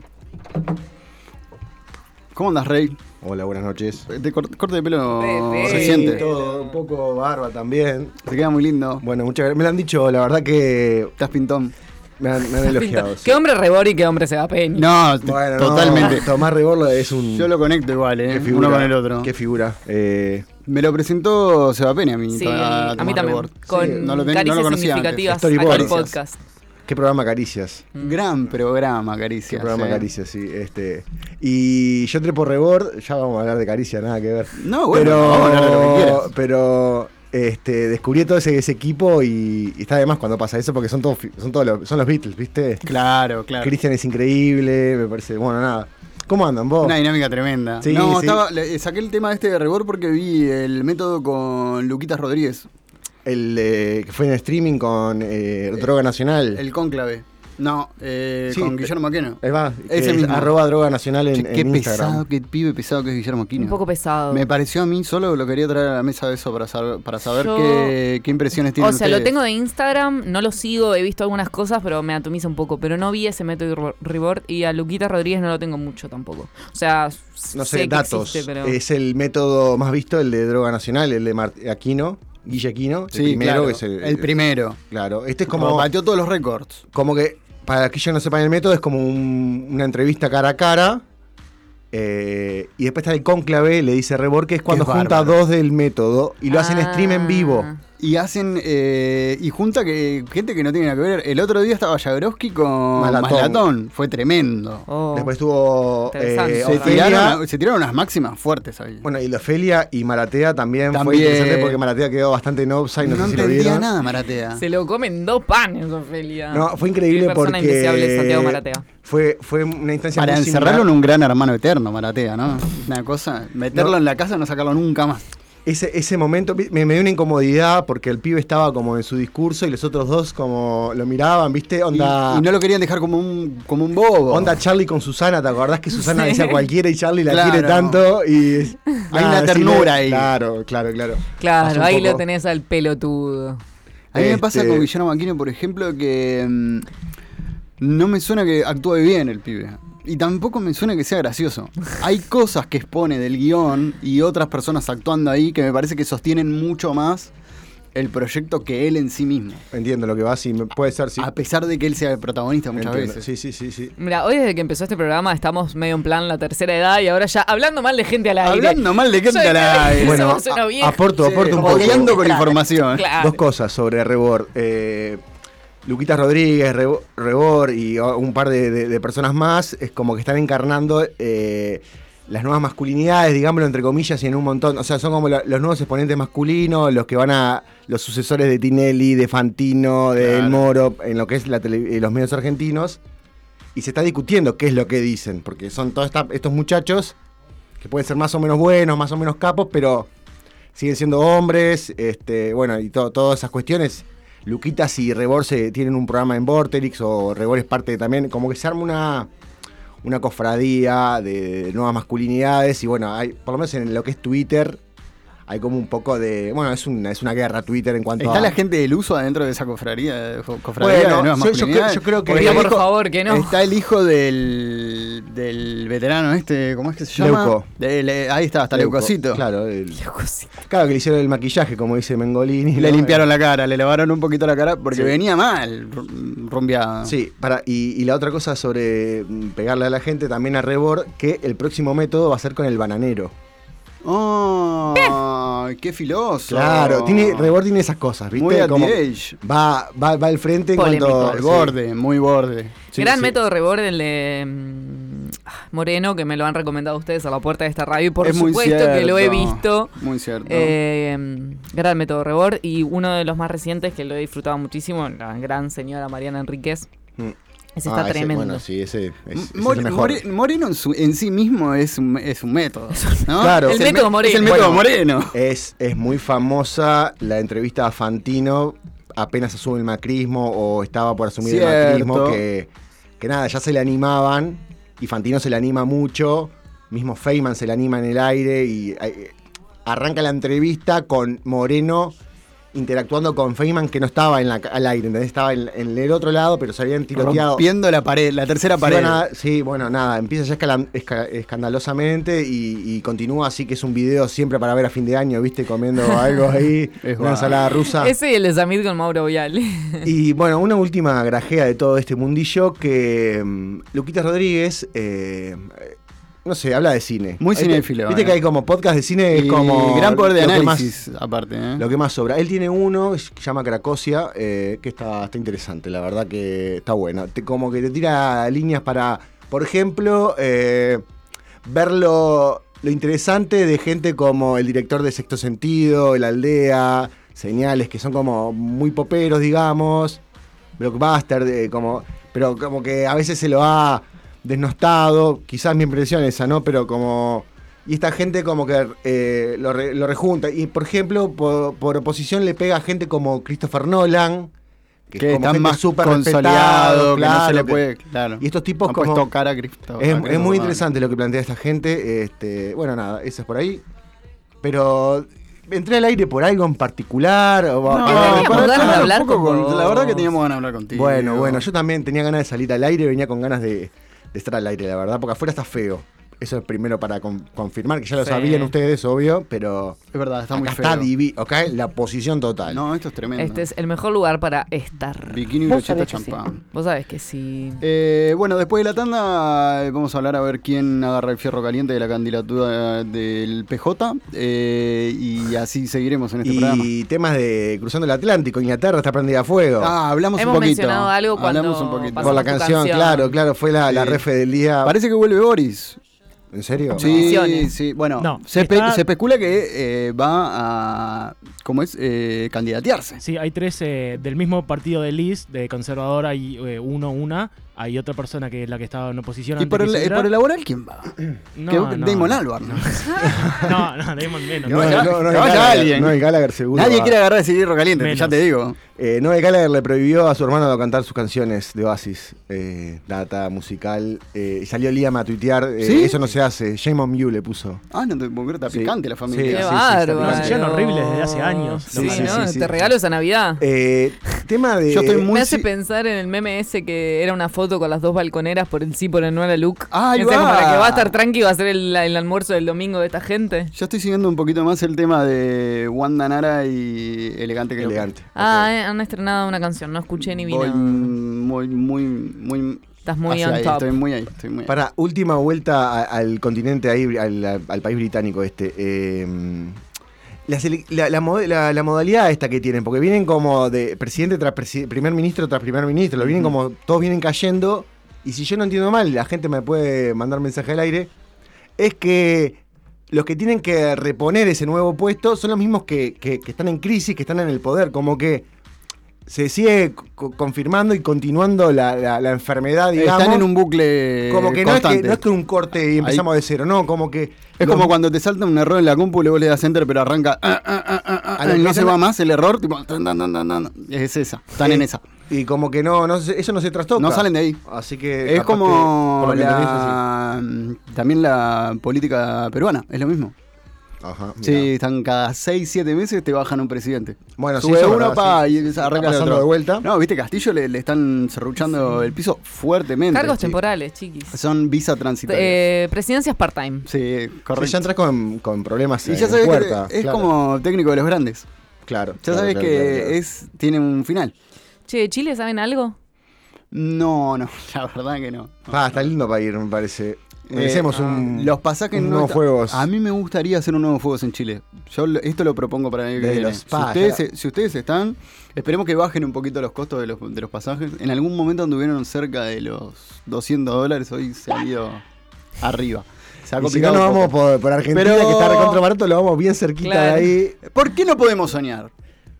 ¿Cómo andas, Rey? Hola, buenas noches. De cor- corte de pelo Bebé. se Sí, siente. Todo un poco barba también. Te queda muy lindo. Bueno, muchas gracias. Me lo han dicho, la verdad que Estás pintón. me han, me han elogiado. sí. ¿Qué hombre Rebord y qué hombre se va Peña? No, t- Bueno, no, totalmente. Tomás Reborlo es un... Yo lo conecto igual, qué eh. figura, Uno con el otro. Qué figura. Eh, Me lo presentó Sebapeni a mí. Sí, a, a mí Tomás también. Rebord. Con Sí, no lo ten- no lo caricias conocía antes. significativas Storyboard. al Caricias. podcast. qué programa Caricias. Gran programa, Caricias. Qué programa eh. Caricias, sí. Este. Y yo entré por Rebord, ya vamos a hablar de Caricias, nada que ver. No, bueno, pero, vamos a hablar de lo que quieras. Pero este, descubrí todo ese, ese equipo y, y está de más cuando pasa eso porque son todos, fi- son todos los, son los Beatles, ¿viste? Claro, claro. Cristian es increíble, me parece. Bueno, nada. ¿Cómo andan vos? Una dinámica tremenda. Sí, no, sí. estaba, le- saqué el tema este de Rebord porque vi el método con Luquitas Rodríguez, El eh, que fue en streaming con eh, Droga Nacional. el cónclave. No, eh, Sí, con te- Guillermo Aquino. Ahí va, Ese que es mismo. arroba Droga Nacional en, Che, qué en Instagram. pesado, qué pibe pesado que es Guillermo Aquino. Un poco pesado. Me pareció a mí, solo lo quería traer a la mesa de eso para saber, para saber Yo- qué, qué impresiones tienen O sea, lo ustedes. tengo de Instagram, no lo sigo, he visto algunas cosas, pero me atomiza un poco. Pero no vi ese método Rebord y a Luquita Rodríguez no lo tengo mucho tampoco. O sea, No sé sé, que datos. existe, pero... Es el método más visto, el de Droga Nacional, el de Mart- Aquino, Guille Aquino. Sí, el primero, claro, que es el, el primero. Claro, este es Como como, batió todos los récords. como que, para aquellos que no sepan el método, es como un- una entrevista cara a cara. eh, y después está el cónclave, le dice Rebord, que es cuando es junta bárbaro. dos del método y lo hacen stream en vivo. Ah. Y hacen, eh, y junta que gente que no tiene nada que ver. El otro día estaba Jagroski con Malatón. Malatón. Fue tremendo. Oh. Después estuvo Interesante. eh, Se Ofelia. tiraron, se tiraron unas máximas fuertes ahí. Bueno, y de Ofelia y Maratea también, fue También. interesante porque Maratea quedó bastante en offside, no, no sé si lo entendía vieron. nada, Maratea. Se lo comen dos panes, Ofelia. No, fue increíble Qué persona porque indeseable Santiago Maratea. Fue, fue una instancia Para muy encerrarlo en similar. un gran hermano eterno, Maratea, ¿no? Una cosa, meterlo No. en la casa y no sacarlo nunca más. Ese, ese momento vi- me, me dio una incomodidad porque el pibe estaba como en su discurso y los otros dos como lo miraban, ¿viste? Y, Onda, y no lo querían dejar como un, como un bobo. onda Charlie con Susana, ¿te acordás que Susana Sí. decía cualquiera y Charlie la Claro. quiere tanto? Y Hay una ternura ahí. Claro, claro, claro. Pasó Claro, un ahí poco- lo tenés al pelotudo. A mí me pasa Este- con Guillermo Aquino, por ejemplo, que mm, no me suena que actúe bien el pibe. Y tampoco me suena que sea gracioso. Hay cosas que expone del guión y otras personas actuando ahí que me parece que sostienen mucho más el proyecto que él en sí mismo. Entiendo lo que va, sí, me- puede ser, sí. A pesar de que él sea el protagonista muchas Entiendo. veces. Sí, sí, sí, sí. Mira, hoy desde que empezó este programa estamos medio en plan la tercera edad y ahora ya hablando mal de gente al aire. Hablando mal de gente Soy- al aire. Bueno, somos una a- vieja. aporto, aporto un poco. Odiando con Claro, información. claro. Dos cosas sobre Rebord. Eh, Luquitas Rodríguez, Rebo- Rebord y oh, un par de, de- de personas más es como que están encarnando eh, las nuevas masculinidades, digámoslo entre comillas, y en un montón. O sea, son como lo- los nuevos exponentes masculinos, los que van a. Los sucesores de Tinelli, de Fantino, de Claro. El Moro, en lo que es la tele- eh, los medios argentinos. Y se está discutiendo qué es lo que dicen, porque son todos esta- estos muchachos que pueden ser más o menos buenos, más o menos capos, pero siguen siendo hombres, este, bueno, y to- todas esas cuestiones. Luquitas y Rebord se tienen un programa en Vorterix, o Rebord es parte de también, como que se arma una, una cofradía de, de nuevas masculinidades, y bueno, hay, por lo menos en lo que es Twitter, hay como un poco de, bueno, es una, es una guerra Twitter en cuanto ¿Está a... la gente del uso adentro de esa cofradía, de- cofradía Bueno, de nuevas yo- yo masculinidades? creo- yo creo que- Porque Diga, está el por hijo- favor, que no. Está el hijo del, del veterano este, ¿cómo es que se llama? Leuco. De- le- ahí está, hasta Leuco, Leucocito. Claro, el- claro, que le hicieron el maquillaje, como dice Mengolini. Le ¿no? limpiaron la cara, le lavaron un poquito la cara porque Sí. venía mal, ru- rumbeado. Sí, para, y, y la otra cosa sobre mm, pegarle a la gente, también a Rebord, que el próximo método va a ser con el bananero. ¡Oh! ¡Qué filoso! Claro, tiene, Rebord tiene esas cosas, ¿viste? Muy at Como the age. va, va, va al frente en Polémico. cuanto... Al sí. borde, muy borde. Sí, Gran sí. método Rebord el de mm, Moreno, que me lo han recomendado ustedes a la puerta de esta radio y por Es muy supuesto que lo he cierto, visto. Muy cierto. Eh, gran método Rebord y uno de los más recientes que lo he disfrutado muchísimo, la gran señora Mariana Enríquez. Mm. Ese Ah, está tremendo. Bueno, sí, ese es, ese es More- el mejor. More- Moreno en, su- en sí mismo es un, es un método. ¿no? Claro. Es El método me- Moreno. Es el método Bueno, Moreno. Es, es muy famosa la entrevista a Fantino, apenas asume el macrismo o estaba por asumir Cierto. el macrismo, que, que nada, ya se le animaban y Fantino se le anima mucho, mismo Feynman se le anima en el aire y eh, arranca la entrevista con Moreno interactuando con Feynman que no estaba en la, al aire, ¿entendés? Estaba en, en el otro lado, pero se habían tiroteado. Rompiendo la pared, la tercera Sí, pared. van a- sí, bueno, nada, empieza ya escalan- esca- escandalosamente y, y continúa así que es un video siempre para ver a fin de año, ¿viste? Comiendo algo ahí, Es una guay. ensalada rusa. Ese y el de Samir con Mauro Vial. Y bueno, una última grajea de todo este mundillo que mm, Luquitas Rodríguez, eh, no sé, habla de cine. Muy Viste- cinéfilo, Viste eh. que hay como podcast de cine, es Y como... gran poder de lo que más- análisis, aparte. ¿eh? Lo que más sobra. Él tiene uno que se llama Cracosia, eh, que está, está interesante, la verdad que está bueno. Te- como que te tira líneas para, por ejemplo, eh, ver lo, lo interesante de gente como el director de Sexto Sentido, El Aldea, Señales, que son como muy poperos, digamos, blockbuster, de, como, pero como que a veces se lo ha desnostado, quizás mi impresión esa, ¿no? Pero como... Y esta gente como que eh, lo, re- lo rejunta. Y por ejemplo, por, por oposición le pega a gente como Christopher Nolan, que, Que es como está gente más súper consolidado, respetado, que no se claro, le que- puede. Claro. Y estos tipos no como... puedes tocar a Cristo. Es, a es Cristo, muy ¿no? interesante lo que plantea esta gente. Este, bueno, nada, eso es por ahí. Pero entré al aire por algo en particular. O, No, Teníamos para- ganas de para- hablar un poco con con- La verdad que vos. teníamos ganas de hablar contigo. Bueno, bueno, yo también tenía ganas de salir al aire, venía con ganas de, de estar al aire, la verdad, porque afuera está feo. Eso es primero para con- confirmar, que ya lo Sí. sabían ustedes, obvio, pero Es verdad, está muy acá feo. está divino, acá la posición total. No, esto es tremendo. Este es el mejor lugar para estar. Bikini, Vos brocheta, sabés que sí. champán. Vos sabés que sí. Eh, bueno, después de la tanda eh, vamos a hablar a ver quién agarra el fierro caliente de la candidatura del P J eh, y así seguiremos en este programa. Y temas de cruzando el Atlántico, Inglaterra está prendida a fuego. Ah, hablamos Hemos un poquito. mencionado algo cuando Hablamos un poquito. pasamos Por la tu canción, canción. claro, claro, fue la, la Sí. refe del día. Parece que vuelve Boris. ¿En serio? Sí, Opciones. sí. Bueno, No, se, espe- está- se especula que eh, va a, ¿cómo es? Eh, candidatearse. Sí, hay tres eh, del mismo partido de Liz, de conservador hay eh, uno, una. Hay otra persona que es la que estaba en oposición. ¿Y antes por que el, Sandra. por el laboral quién va? No, que no, Damon no. Albarn. No, no, Damon menos. No, No, vaya- no, no, que no, vaya Gallagher, alguien. no, el Gallagher seguro. Nadie va. quiere agarrar ese hierro caliente, Menos. ya te digo. Eh, Noel Gallagher le prohibió a su hermano a cantar sus canciones de Oasis, eh, data musical. Eh, y salió Liam a tuitear, eh, ¿Sí? eso no se hace, Shame on You le puso. Ah, no te puedo creer, está Sí. picante la Sí, familia. Qué sí, sí, bárbaro. está Transición horrible desde hace años. Sí, Sí, sí, ¿no? sí, sí. Te regalo esa Navidad. Eh, tema de... Yo estoy muy Me hace si- pensar en el meme ese que era una foto con las dos balconeras por el sí, por el no era look. Ah, ahí O sea, va. como para que va a estar tranqui, va a ser el, el almuerzo del domingo de esta gente. Yo estoy siguiendo un poquito más el tema de Wanda Nara y Elegante que Elegante. Ah, Ok. eh, han estrenado una canción, no escuché ni vi Voy nada. muy, muy, muy... Estás muy hacia on ahí, top. Estoy muy ahí, estoy muy ahí. Para, última vuelta a- al continente, ahí, al, al país británico este. eh, la, sele- la- la mod- la- la modalidad esta que tienen, porque vienen como de presidente tras presi- primer ministro tras primer ministro, lo vienen como, todos vienen cayendo, y si yo no entiendo mal, la gente me puede mandar mensaje al aire, es que los que tienen que reponer ese nuevo puesto son los mismos que, que- que están en crisis, que están en el poder, como que se sigue co- confirmando y continuando la, la- la enfermedad, digamos. Están en un bucle Como que no es, que constante. no es que un corte y empezamos de cero, no, como que... Es los- como cuando te salta un error en la compu y luego le das enter, pero arranca. ah, ah, ah, ah, ah, A lo y que no se están- va más el error. Tipo, tan, tan, tan, tan, tan. Es esa. Están eh, en esa. Y como que no, no se- eso no se trastoca. No salen de ahí. Así que... Es capaz que, como por lo que entendí, la, también la política peruana. Es lo mismo. es así. Ajá, Sí, mirá. están cada seis, siete meses te bajan un presidente. Bueno, sí, Sube eso es uno verdad, pa, sí. y Está arranca el pasando otro. de vuelta. No, viste, Castillo le, le están serruchando el piso fuertemente. Cargos Sí. temporales, chiquis. Son visa transitorias. Eh, presidencias part-time. sí, Sí, correcto. ya entras con, con problemas y en ya sabes puerta. que es claro, como técnico de los grandes. Claro. Ya claro, sabes claro, que claro, claro. es tiene un final. Che, ¿Chile saben algo? No, no, la verdad que no. Ah, está lindo para ir, me parece. Merecemos Eh, un... Los pasajes un no nuevos está- fuegos. A mí me gustaría hacer un nuevo fuegos en Chile. Yo lo- esto lo propongo para el año que Desde viene. los Si pa, ustedes, ya. se- si ustedes están, esperemos que bajen un poquito los costos de los, de los pasajes. En algún momento anduvieron cerca de los doscientos dólares, hoy se ha ido arriba. Se ha Y si no complicado nos un vamos poco. por, por Argentina, Pero- que está recontra barato, lo vamos bien cerquita Claro. de ahí. ¿Por qué no podemos soñar?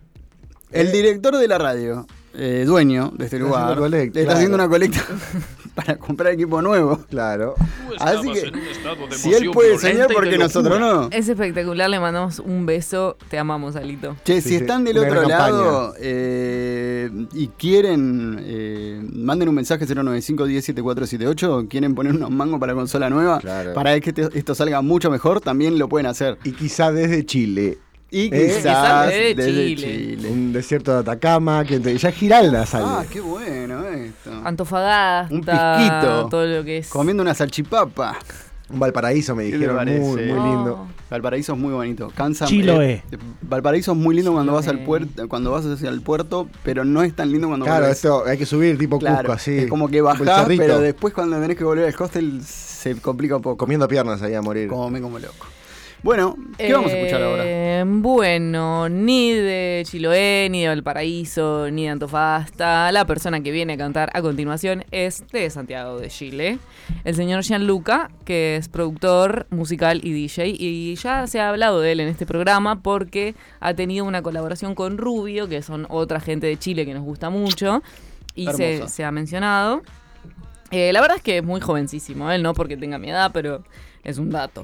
El director de la radio, eh, dueño de este Está lugar, haciendo colecta, le está claro. haciendo una colecta para comprar equipo nuevo. Claro. Así que, si él puede soñar, ¿por qué nosotros no? Es espectacular, le mandamos un beso. Te amamos, Alito. Che, Sí, si sí, están del una otro gran lado eh, y quieren, eh, manden un mensaje cero nueve cinco, uno cero, siete cuatro siete ocho, quieren poner unos mangos para consola nueva, Claro. para que este- esto salga mucho mejor, también lo pueden hacer. Y quizá desde Chile. Y Eh, quizás quizás desde desde Chile. Chile. Un desierto de Atacama, que te- ya Giralda sale. Ah, qué bueno esto. Antofagasta. Un pisquito. Todo lo que es. Comiendo una salchipapa. Un Valparaíso me ¿Qué te dijeron, parece? muy, muy lindo. Oh. Valparaíso es muy bonito. Cansa. Chiloé. eh, Valparaíso es muy lindo cuando vas al Chiloé. puerto, cuando vas hacia el puerto, pero no es tan lindo cuando Claro, volvés. esto hay que subir tipo Claro, Cusco, así. es como que tipo el bajás, cerrito. pero después cuando tenés que volver al hostel se complica un poco. Comiendo piernas ahí a morir. Come como loco. Bueno, ¿qué vamos a escuchar ahora? Eh, Bueno, ni de Chiloé, ni de Valparaíso, ni de Antofagasta. La persona que viene a cantar a continuación es de Santiago de Chile, el señor Gianluca, que es productor musical y D J. Y ya se ha hablado de él en este programa porque ha tenido una colaboración con Rubio, que son otra gente de Chile que nos gusta mucho. Y se, Hermosa. se ha mencionado. Eh, la verdad es que es muy jovencísimo, él no porque tenga mi edad, pero es un dato.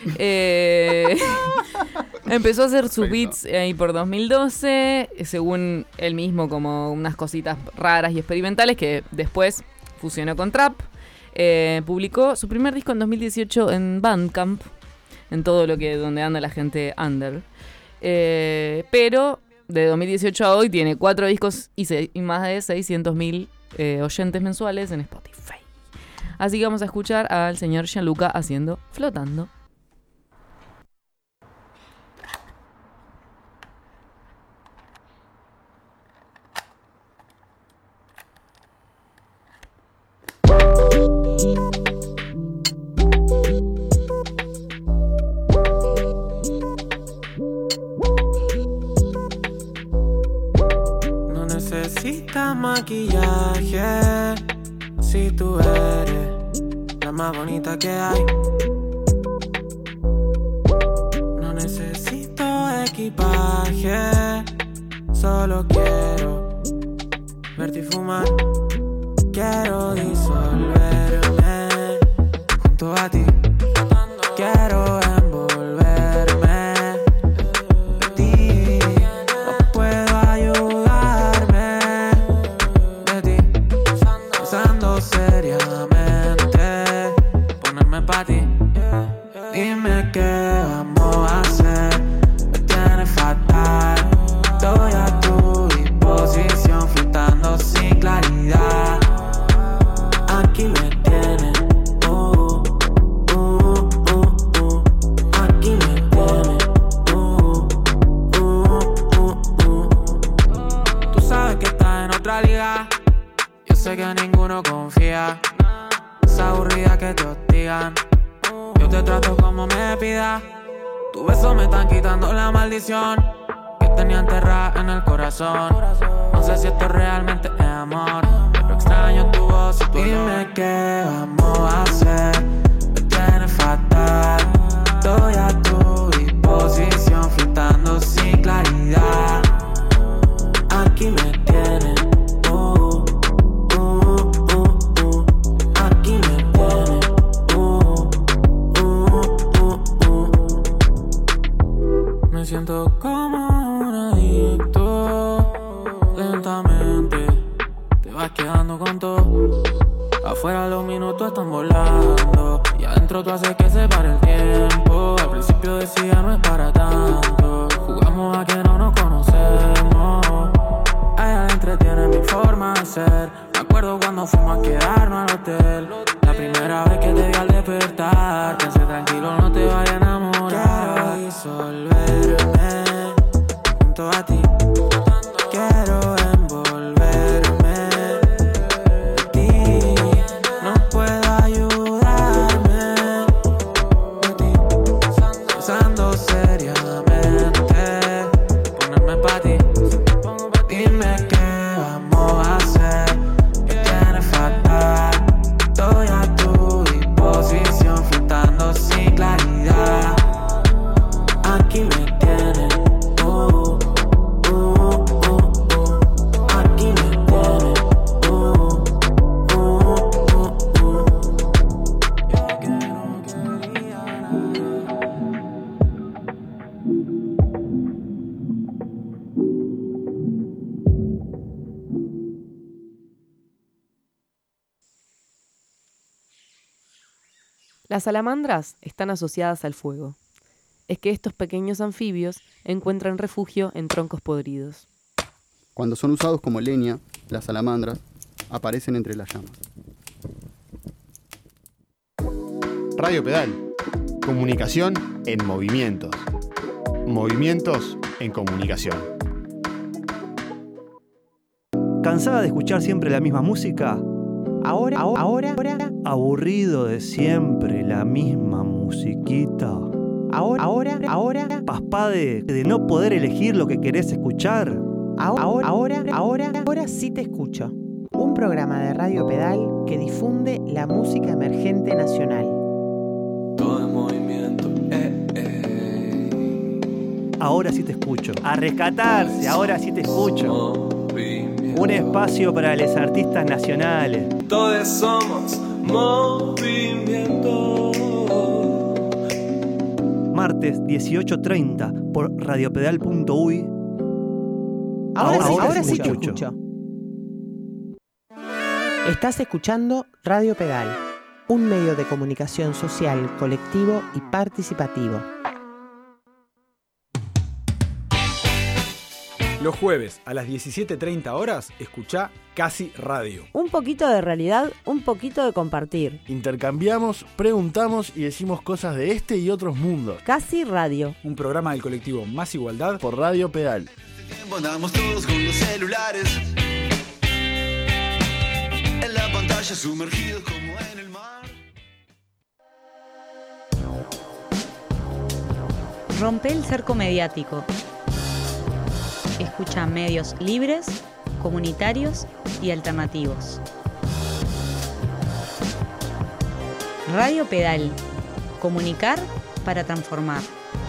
Eh, empezó a hacer sus beats ahí por dos mil doce, según él mismo, como unas cositas raras y experimentales que después fusionó con trap. Eh, publicó su primer disco en dos mil dieciocho en Bandcamp, en todo lo que donde anda la gente under. Eh, pero de dos mil dieciocho a hoy tiene cuatro discos y, se- y más de seiscientos mil eh, oyentes mensuales en Spotify. Así que vamos a escuchar al señor Gianluca haciendo Flotando. No necesitas maquillaje si tú eres la más bonita que hay. No necesito equipaje, solo quiero verte y fumar. Quiero disolverme junto a ti. Quiero envolverme de ti. No puedo ayudarme de ti. Pensando seriamente ponerme pa' ti. Dime qué vamos a hacer. Me tienes fatal. Estoy a tu disposición. sé que ninguno confía. Es aburrida que te hostigan. Yo te trato como me pidas. Tus besos me están quitando la maldición que tenía enterrada en el corazón. No sé si esto realmente es amor, pero extraño tu voz y tu olor. Dime qué vamos a hacer, me tienes fatal. Estoy a tu disposición, flotando sin claridad. Aquí me tienes, uh, uh, uh, uh. Aquí me tienes, uh, uh, uh, uh. Me siento como un adicto. Lentamente te vas quedando con todo. Afuera los minutos están volando y adentro tú haces que se pare el tiempo. Al principio decía no es para tanto. Jugamos a que no nos conocemos. A ella le entretiene mi forma de ser. Me acuerdo cuando fuimos a quedarnos al hotel. La primera vez que te vi al despertar, pensé tranquilo, no te vayas a enamorar. Quiero disolverme junto a ti. Quiero envolverme de ti. No puedo ayudarme de ti. Pensando seriamente ponerme pa' ti. Dime qué vamos a hacer, me tienes fatal. Estoy a tu disposición, flotando sin claridad. Aquí me tienes, uh, uh, uh, uh. Aquí me tienes, uh, uh, uh, uh. Yo que no quería nada. Las salamandras están asociadas al fuego. Es que estos pequeños anfibios encuentran refugio en troncos podridos. Cuando son usados como leña, las salamandras aparecen entre las llamas. Radio Pedal. Comunicación en movimientos. Movimientos en comunicación. ¿Cansada de escuchar siempre la misma música? Ahora, ahora, ahora, aburrido de siempre la misma musiquita. Ahora, ahora, ahora, paspa de, de no poder elegir lo que querés escuchar. Ahora, ahora, ahora, ahora sí te escucho. Un programa de Radio Pedal que difunde la música emergente nacional. Todo en movimiento, eh, eh. Ahora sí te escucho. A rescatarse, ahora sí te escucho. Un espacio para los artistas nacionales. Todos somos movimiento. Martes dieciocho treinta por radiopedal punto uy. Ahora, ahora, sí, ahora ahora sí sí te escucho. Estás escuchando Radio Pedal, un medio de comunicación social, colectivo y participativo. Los jueves a las diecisiete treinta horas, escuchá Casi Radio. Un poquito de realidad, un poquito de compartir. Intercambiamos, preguntamos y decimos cosas de este y otros mundos. Casi Radio. Un programa del colectivo Más Igualdad por Radio Pedal. Andamos todos con los celulares en la pantalla, sumergidos como en el mar. Rompe el cerco mediático. Escucha medios libres, comunitarios y alternativos. Radio Pedal. Comunicar para transformar.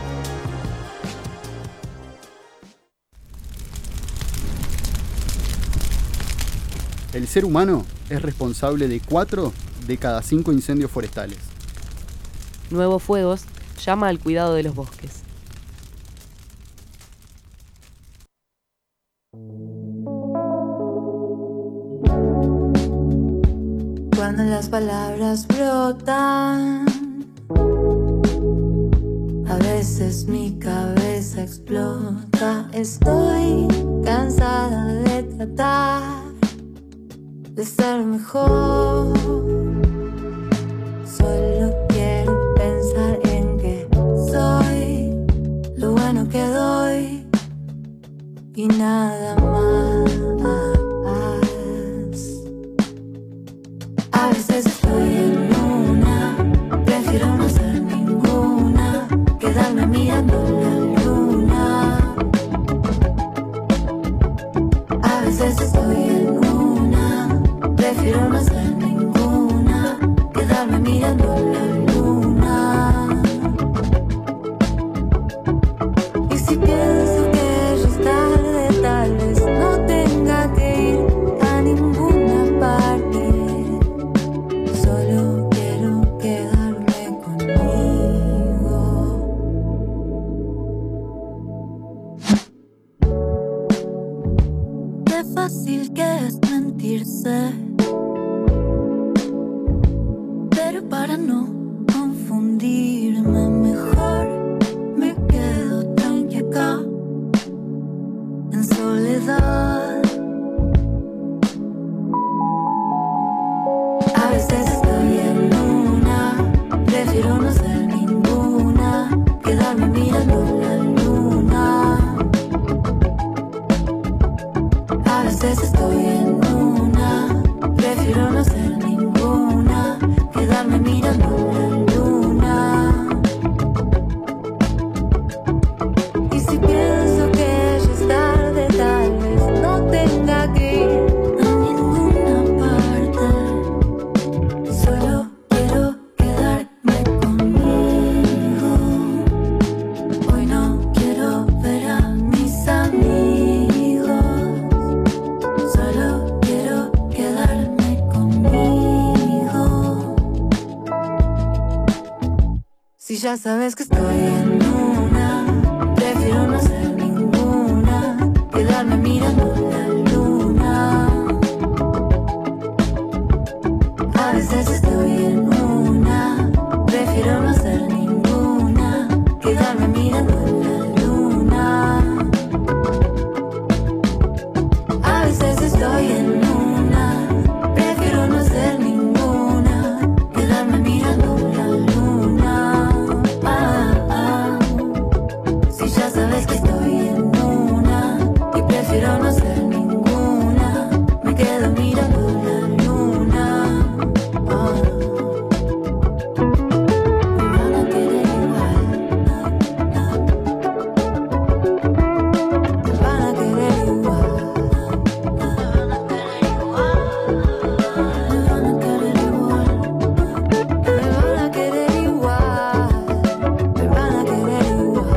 El ser humano es responsable de cuatro de cada cinco incendios forestales. Nuevos Fuegos llama al cuidado de los bosques. Cuando las palabras brotan, a veces mi cabeza explota. Estoy cansada de tratar de ser mejor. Solo quiero pensar en que soy lo bueno que doy y nada más. fácil que es mentirse. Pero para no confundirme, mejor me quedo tranqui acá, en soledad. A veces estoy en una, prefiero no ser ninguna, quedarme mirando la luna. A veces estoy en una, prefiero no ser ninguna, quedarme mirando la luna. Y si pienso que ya es tarde, tal vez no tenga que ir a ninguna parte. Solo quiero quedarme conmigo. Hoy no quiero ver a mis amigos. Solo quiero quedarme conmigo. Si ya sabes que estoy en una, prefiero no ser ninguna, quedarme mirando la luna. A veces estoy en una, prefiero no ser ninguna, quedarme mirando la luna. A veces estoy en una, prefiero no ser ninguna, quedarme mirando la luna. Ah, ah. Si ya sabes que estoy en una y prefiero no ser ninguna, me quedo mirando la luna. Ah. Me van a querer igual. Me van a querer igual. Me van a querer igual. Me van a querer igual. Me van a querer igual. Me van a querer igual.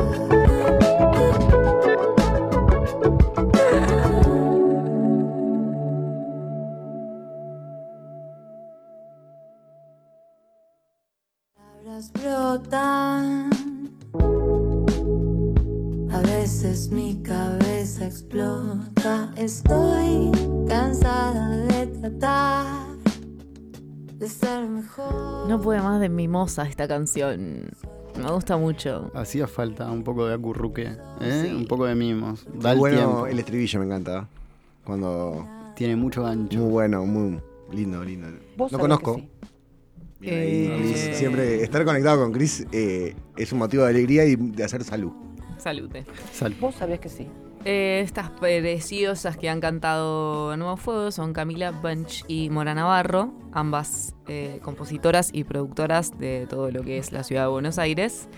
Palabras brotan. A veces mi cabeza explota. Estoy cansada de tratar de ser mejor. No puede más de mimosa esta canción. Me gusta mucho. Hacía falta un poco de acurruque, ¿eh? Sí. Un poco de mimos. Da Muy el bueno, tiempo. el estribillo me encanta. Cuando. Tiene mucho gancho. Muy bueno, muy lindo, lindo. Vos No sabés conozco. que sí. Bien ahí, Eh, Chris. Siempre estar conectado con Chris eh, es un motivo de alegría y de hacer salud. Salute. Sal. Vos sabés que sí. Eh, estas preciosas que han cantado a Nuevo Fuego son Camila Bunch y Mora Navarro, ambas eh, compositoras y productoras de todo lo que es la ciudad de Buenos Aires.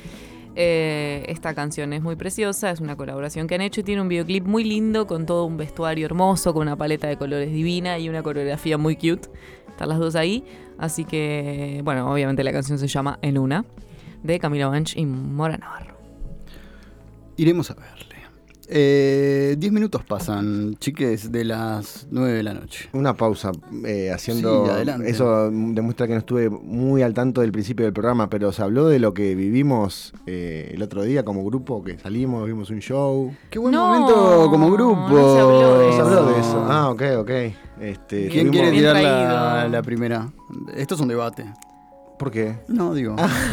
Eh, esta canción es muy preciosa, es una colaboración que han hecho y tiene un videoclip muy lindo con todo un vestuario hermoso, con una paleta de colores divina y una coreografía muy cute. Están las dos ahí, así que, bueno, obviamente la canción se llama En Una, de Camila Bunch y Mora Navarro. Iremos a verle. Eh, diez minutos pasan, chiques, de las nueve de la noche. Una pausa, eh, haciendo. Sí, adelante. Eso demuestra que no estuve muy al tanto del principio del programa, pero se habló de lo que vivimos eh, el otro día como grupo, que salimos, vimos un show. Qué buen No, momento como grupo. no se habló de No se habló de eso. eso. Ah, ok, ok. Este, ¿Quién tuvimos- quiere Bien tirar la, traído. la primera? Esto es un debate. ¿Por qué? No, digo.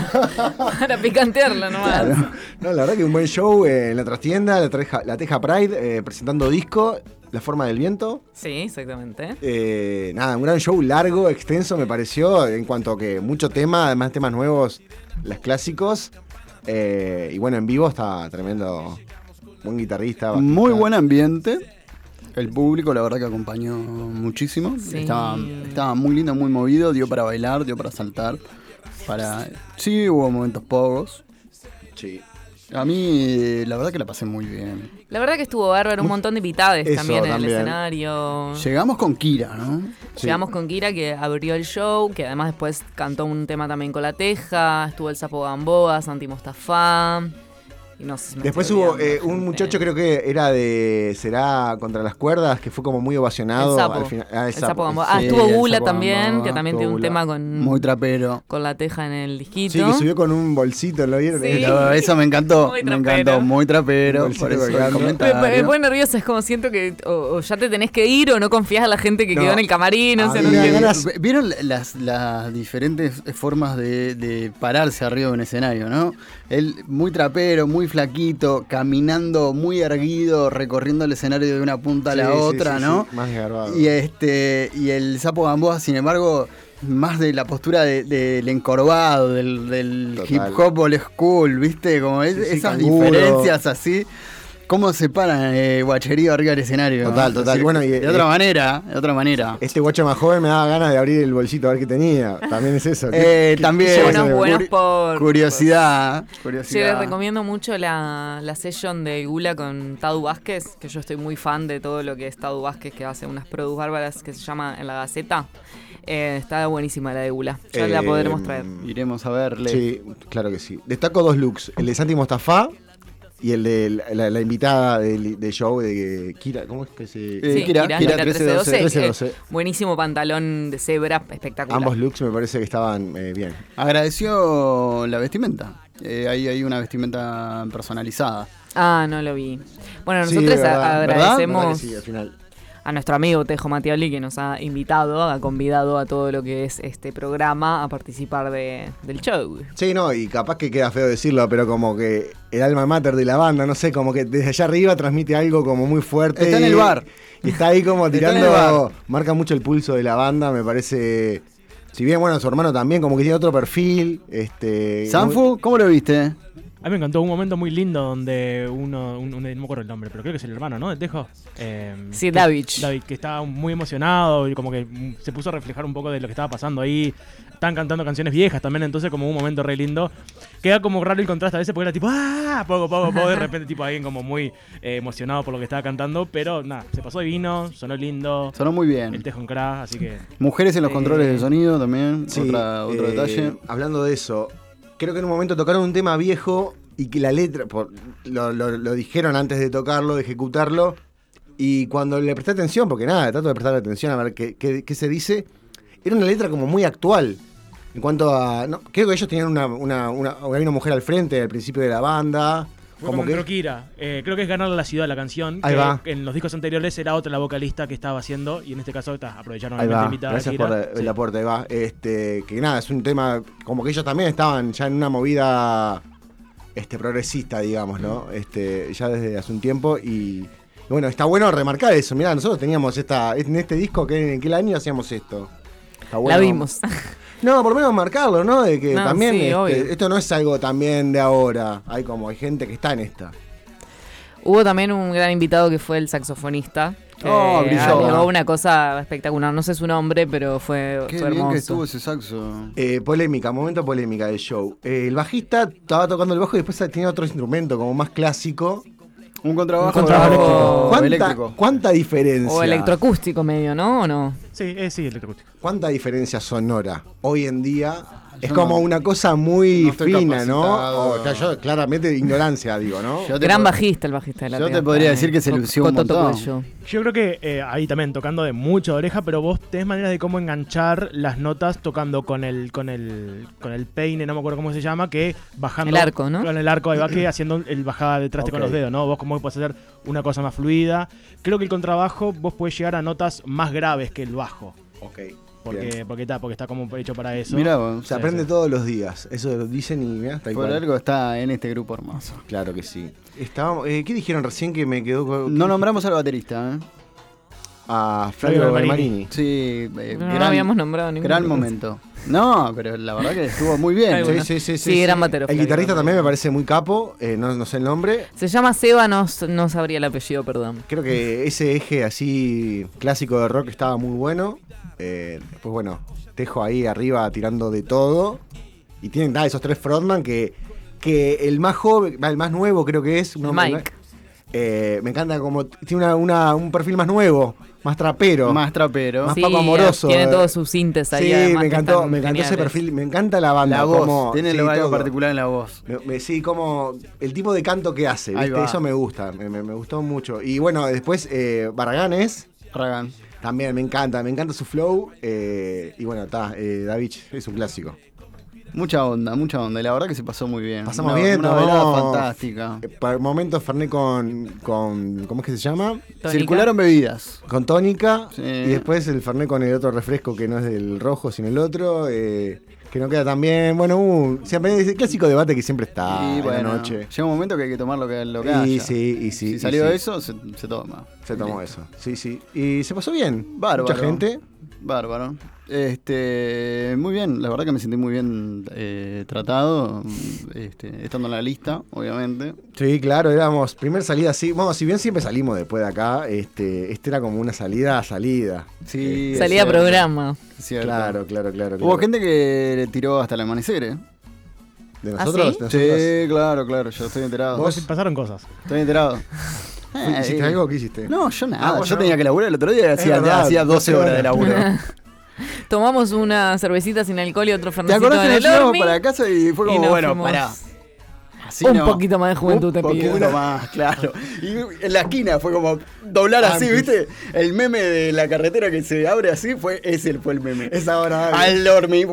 Para picantearla nomás. No, la verdad que un buen show eh, en la trastienda, la, Teja, la Teja Pride, eh, presentando disco, La Forma del Viento. Sí, exactamente. Eh, nada, un gran show largo, extenso me pareció, en cuanto a que mucho tema, además temas nuevos, los clásicos. Eh, y bueno, en vivo está tremendo, buen guitarrista. bajista. Muy buen ambiente. El público, la verdad que acompañó muchísimo. Sí. Estaba, estaba muy lindo, muy movido. Dio para bailar, dio para saltar. Para... Sí, hubo momentos pocos. Sí. A mí, la verdad que la pasé muy bien. La verdad que estuvo bárbaro, un montón de invitados Eso, también en también. el escenario. Llegamos con Kira, ¿no? Llegamos con Kira, que abrió el show, que además después cantó un tema también con La Teja, estuvo el Sapo Gamboa, Santi Mostafa. Y no sé si me Después estoy hubo olvidando, eh, un gente. muchacho, creo que era de Será contra las cuerdas, que fue como muy ovacionado. El sapo. Al final. Ah, el El sapo. sapo Gamboa. Ah, Sí, estuvo el Gula sapo también, Gamboa, que también estuvo tiene un Gula. tema con, Muy trapero. con la teja en el disquito. Sí, que subió con un bolsito, ¿lo vieron? Sí. Pero eso me encantó, Muy me trapero. encantó, muy trapero. Un bolsito Por eso el colgando. Me, me comentario. pone nerviosa, es como siento que o, o ya te tenés que ir o no confías en la gente que No. quedó en el camarín, o sea, A no mí me dan entiendo. ganas- ¿Vieron las, las diferentes formas de, de pararse arriba de un escenario, no? Él muy trapero, muy flaquito, caminando muy erguido, recorriendo el escenario de una punta a la Sí, sí, otra, sí, ¿no? sí, más desgarbado. Y este y el sapo Gamboa, sin embargo, más de la postura de- del encorvado, del, del Total. hip hop old school, ¿viste? Como es- Sí, sí, esas canguro. diferencias así. ¿Cómo se paran eh, guacherío arriba del escenario? Total, total. Así, Bueno, y- de otra eh, manera, de otra manera. Este guacho más joven me daba ganas de abrir el bolsito a ver qué tenía. También es eso. Eh, ¿Qué- qué- también. qué- Buenos, qué- buenos Curi- por... Curiosidad. Yo curiosidad. les recomiendo mucho la, la session de Gula con Tadu Vázquez, que yo estoy muy fan de todo lo que es Tadu Vázquez, que hace unas produs bárbaras que se llama En la Gaceta. Eh, está buenísima la de Gula. Ya la Eh, podremos traer. Iremos a verle. Sí, claro que sí. Destaco dos looks. El de Santi Mostafa y el de la, la- la invitada del, del show de Kira. ¿Cómo es que se...? Eh, Sí, Kira, Kira, Kira Kira trece trece doce. trece eh, doce. buenísimo pantalón de cebra, espectacular. Ambos looks me parece que estaban eh, bien. Agradeció la vestimenta. Eh, ahí hay una vestimenta personalizada. Ah, no lo vi. Bueno, Sí, nosotros de verdad, a- ¿verdad? agradecemos ¿Verdad que sí, al final. a nuestro amigo Tejo Matioli, que nos ha invitado, ha convidado a todo lo que es este programa a participar de, del show. Sí, no, y capaz que queda feo decirlo, pero como que el alma mater de la banda, no sé, como que desde allá arriba transmite algo como muy fuerte. Está en y- el bar. Y está ahí como Está en el tirando, bar. marca mucho el pulso de la banda, me parece. Si bien, bueno, su hermano también, como que tiene otro perfil. Este, Sanfu, ¿cómo lo viste? A mí me encantó un momento muy lindo donde uno, un, un- no me acuerdo el nombre, pero creo que es el hermano, ¿no? De Tejo. Eh, Sí, que- David. David, que estaba muy emocionado y como que mm, se puso a reflejar un poco de lo que estaba pasando ahí. Estaban cantando canciones viejas también, entonces como un momento re lindo. Queda como raro el contraste a veces porque era tipo, ¡ah! Poco, poco, poco, de repente tipo alguien como muy eh, emocionado por lo que estaba cantando, pero nada, se pasó divino, sonó lindo. Sonó muy bien. El Tejo en cra, así que... Mujeres en los Eh, controles de sonido también. Sí, otra, otro eh, detalle. Hablando de eso, creo que en un momento tocaron un tema viejo y que la letra, por- lo, lo- lo dijeron antes de tocarlo, de ejecutarlo, y cuando le presté atención, porque nada, trato de prestar atención a ver qué, qué- qué se dice, era una letra como muy actual. En cuanto a... no, creo que ellos tenían una, una, una, había una mujer al frente al principio de la banda. Fue Como como que, entró Kira. Eh, creo que es Ganarle la Ciudad la canción. Ahí que va. En los discos anteriores era otra la vocalista que estaba haciendo. Y en este caso ta, aprovecharon ahí la va, invitada. gracias Kira. por el Sí. aporte, ahí va. Este, que nada, es un tema, como que ellos también estaban ya en una movida este, progresista, digamos, ¿no? Este, ya desde hace un tiempo y, y bueno, está bueno remarcar eso. Mirá, nosotros teníamos esta, en este disco, que ¿en qué año hacíamos esto? Está bueno. La vimos. No, por lo menos marcarlo, ¿no? De que No, también sí, este, obvio. esto no es algo también de ahora. Hay como, hay gente que está en esta. Hubo también un gran invitado que fue el saxofonista. Que Oh, brilló. agregó una cosa espectacular. No sé su nombre, pero fue, Qué fue bien hermoso. que estuvo ese saxo. Eh, polémica, momento polémica del show. Eh, el bajista estaba tocando el bajo y después tenía otro instrumento como más clásico. Un contrabajo, Un contrabajo eléctrico. ¿Cuánta, eléctrico. ¿Cuánta diferencia? O electroacústico medio, ¿no? ¿O no? Sí, eh, sí, electroacústico. ¿Cuánta diferencia sonora hoy en día? Es Yo como no- una cosa muy no estoy fina, ¿no? capacitado. O sea, yo claramente ignorancia, digo, ¿no? Yo te Gran po- bajista el bajista de la Yo te Teja. podría decir que se Co- lució un Cototo montón. Cuello. Yo creo que eh, ahí también tocando de mucha oreja, pero vos tenés maneras de cómo enganchar las notas tocando con el con el con el peine, no me acuerdo cómo se llama, que bajando El arco, ¿no? Con el arco ahí va que haciendo el bajada de traste con Ok. los dedos, ¿no? Vos cómo podés hacer una cosa más fluida. Creo que el contrabajo vos podés llegar a notas más graves que el bajo. Ok. Porque, Bien. porque, está, porque está como hecho para eso. Mirá vos, Se Sí, aprende sí. todos los días. Eso lo dicen y mirá, está por igual. algo está en este grupo hermoso. Claro que sí. Estábamos, eh, ¿qué dijeron recién que me quedó con- No nombramos al baterista, ¿eh? a Flavio Flavio Belmarini? Sí, eh, No, no gran, habíamos nombrado ningún gran momento. No, pero la verdad que estuvo muy bien. Ay, bueno. Sí, sí, sí, Sí, gran batero, El Flavio guitarrista Belmarini. también me parece muy capo, eh, no, no sé el nombre. Se llama Seba, no, no sabría el apellido, perdón. Creo que ese eje así clásico de rock estaba muy bueno. Eh, después, bueno, Tejo ahí arriba tirando de todo. Y tienen ah, esos tres frontman que, que el más joven, va, el más nuevo creo que es. un hombre- Mike. Eh, me encanta como tiene una, una, un perfil más nuevo, más trapero. Más trapero. Más Sí, Paco Amoroso. tiene eh. todos sus sintes ahí. Sí, además, me que encantó, están me encantó ese geniales. perfil. Me encanta la banda. La voz, como, tiene sí, algo todo. particular en la voz. Me- me- sí, como el tipo de canto que hace, Ahí ¿viste? va. Eso me gusta, me, me- me gustó mucho. Y bueno, después eh, Barraganes. Barragán. También me encanta, me encanta su flow. eh, y bueno, está, eh, David es un clásico. Mucha onda, mucha onda. Y la verdad que se pasó muy bien. Pasamos Una- bien, Una tomamos- velada fantástica. Eh, Por momentos Fernet con, con. ¿Cómo es que se llama? Tónica. Circularon bebidas. Con tónica. Sí. Y después el Fernet con el otro refresco que no es del rojo, sino el otro. eh, que no queda tan bien. Bueno, hubo un, siempre es el clásico debate que siempre está y en bueno, la noche. llega un momento que hay que tomar lo que, lo que Y haya. sí, y sí. Si y salió sí. eso, se, se toma. Se tomó Listo. eso. Sí, sí. Y se pasó bien. Bárbaro. Mucha gente. Bárbaro. Este, muy bien, la verdad que me sentí muy bien eh, tratado, este, estando en la lista, obviamente. Sí, claro, éramos primer salida así. Bueno, si bien siempre salimos después de acá, este, este era como una salida a salida. Sí, es Salía cierto, programa. es cierto. Claro, claro, claro. Hubo claro. gente que le tiró hasta el amanecer, ¿eh? ¿De ¿Ah, nosotros? sí? ¿De nosotros? Sí, claro, claro, yo estoy enterado. Vos pasaron cosas. Estoy enterado. Eh, ¿Hiciste eh, algo? ¿Qué hiciste? No, yo nada. Ah, yo bueno. tenía que laburar el otro día, Es hacía, verdad, hacía doce doce horas de laburo. Tomamos una cervecita sin alcohol y otro ¿Te fernecito acordás en que el nos llevamos hormi? para casa y fue Y como, nos bueno, fuimos. pará. Así Un no. poquito más de juventud Un te pido. poquito más, claro. Y en la esquina fue como doblar así, Antes. ¿viste? El meme de la carretera que se abre así, fue ese fue el meme. Esa hora. Al dormir.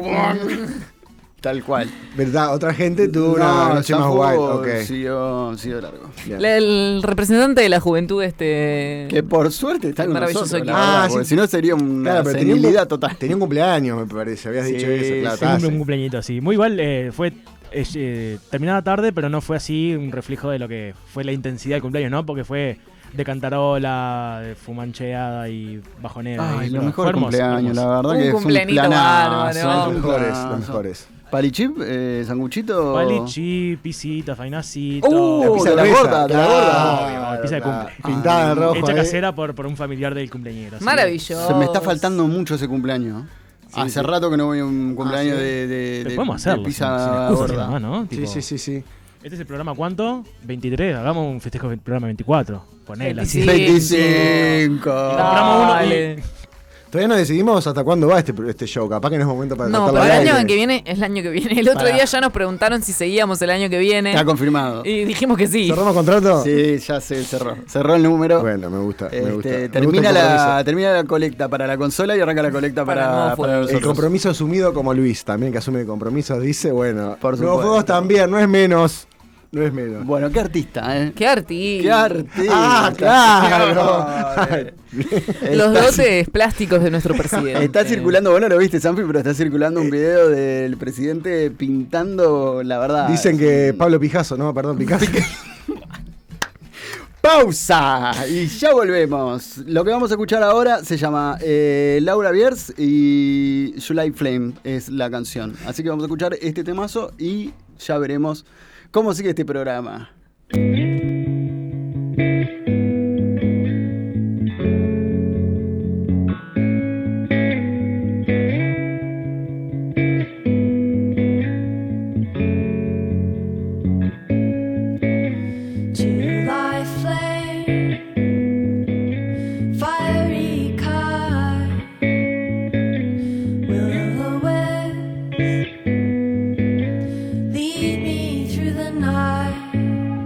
Tal cual. ¿Verdad? Otra gente tuvo una noche más Zafo guay. Ok. Siguió, siguió largo. Bien. La- El representante de la juventud, este. Que por suerte está con Maravilloso nosotros, la equipo. verdad, Ah, porque sí. si no sería una Claro, pero tenía un, senilidad cu- total. tenía un cumpleaños, me parece. Habías Sí, dicho eso, claro. sí, estaba un, un así. cumpleañito así. Muy igual, eh, fue eh, eh, terminada tarde, pero no fue así un reflejo de lo que fue la intensidad del cumpleaños, ¿no? Porque fue de cantarola, de fumancheada y bajonera. Ay, y- lo pero mejor fue hermoso, cumpleaños, hermoso. la verdad Un que es un cumpleañito planazo. bárbaro. es Los un mejores, planazo. los mejores. Palichip, eh, sanguchito. Palichi, pisita, fainacito. Uh, pizza de la gruesa. gorda, de la Claro, gorda. Obvio, pizza de claro. cumple. Pintada de rojo. Hecha ahí. casera por, por un familiar del cumpleañero. así. Maravilloso. Se me está faltando mucho ese cumpleaños. Sí, Hace sí. rato que no voy a un cumpleaños Ah, sí. de, de, Pero de, podemos de hacerlo. pizza sin- sin excusa, gorda. nomás, ¿no? Sí, Tipo, sí, sí, sí. Este es el programa, ¿cuánto? veintitrés. Hagamos un festejo del programa veinticuatro. Ponela. así. veinticinco. veinticinco. Y compramos uno y- Dale. Todavía no decidimos hasta cuándo va este, este show. Capaz que no es momento para No, tratarlo para el al año aire. que viene es el año que viene. El otro Pará. día ya nos preguntaron si seguíamos el año que viene. Está confirmado. Y dijimos que sí. ¿Cerramos contrato? Sí, ya se cerró. Cerró el número. Bueno, me gusta, me Este, gusta. Me gusta termina, el la, compromiso. termina la colecta para la consola y arranca la colecta Para para, nuevos para fuegos. nosotros. El compromiso asumido como Luis, también que asume compromisos, dice, bueno. Por Nuevos supuesto. Fuegos también, no es menos. No es menos. Bueno, qué artista, ¿eh? Qué artista. Qué artista. Ah, claro. Los Está- dotes plásticos de nuestro presidente. Está circulando, vos no lo viste, Sanfi, pero está circulando un video del presidente pintando, la verdad. Dicen que Pablo Picasso, no, perdón, Picasso. ¡Pausa! Y ya volvemos. Lo que vamos a escuchar ahora se llama eh, Laura Biers y July Flame es la canción. Así que vamos a escuchar este temazo y ya veremos cómo sigue este programa. July flame, fiery car, will-o'-wisp, lead me through the night.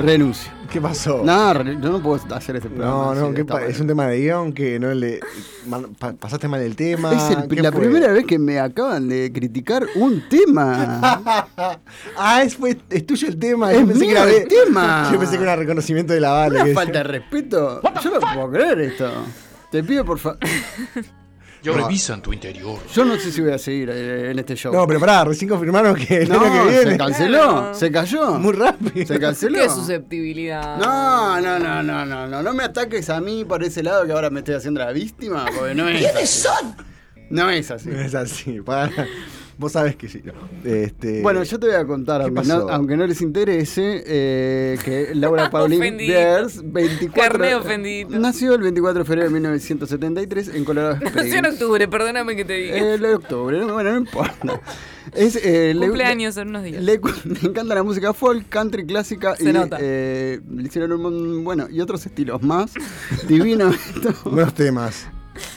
Renuncio. ¿Qué pasó? No, re- yo no puedo hacer este programa. No, así no, de ¿qué esta pa- es manera. un tema de guión que no le. man- pa- pasaste mal el tema. Es el- ¿qué la fue? primera vez que me acaban de criticar un tema. Ah, es, fue, es tuyo el tema. Es Yo pensé que mío era el tema. Yo pensé que era reconocimiento de la bala. Una que falta de respeto. Yo no puedo creer esto. Te pido por favor. Revisan tu interior. Yo no sé si voy a seguir eh, en este show. No, pero pará, recién confirmaron que el No, año que viene. se canceló, se cayó. Muy rápido. Se canceló. Qué susceptibilidad. No, no, no, no, no, no, no me ataques a mí por ese lado que ahora me estoy haciendo la víctima, porque no es ¿Quiénes así. son? No es así. No es así. Para, vos sabés que sí. No. Este, Bueno, yo te voy a contar, ¿qué aunque pasó? no, aunque no les interese, eh, que Laura Paulín Ofendidito. Beers, veinticuatro, Carné ofendidito. nació el veinticuatro de febrero de mil novecientos setenta y tres en Colorado Springs. Nació en octubre, perdóname que te diga. El de octubre, no, bueno, no importa. Es, eh, le- Cumpleaños en unos días. Le, le encanta la música folk, country, clásica Se y nota. eh, le hicieron un mon- bueno y otros estilos más. Divino esto. Buenos temas.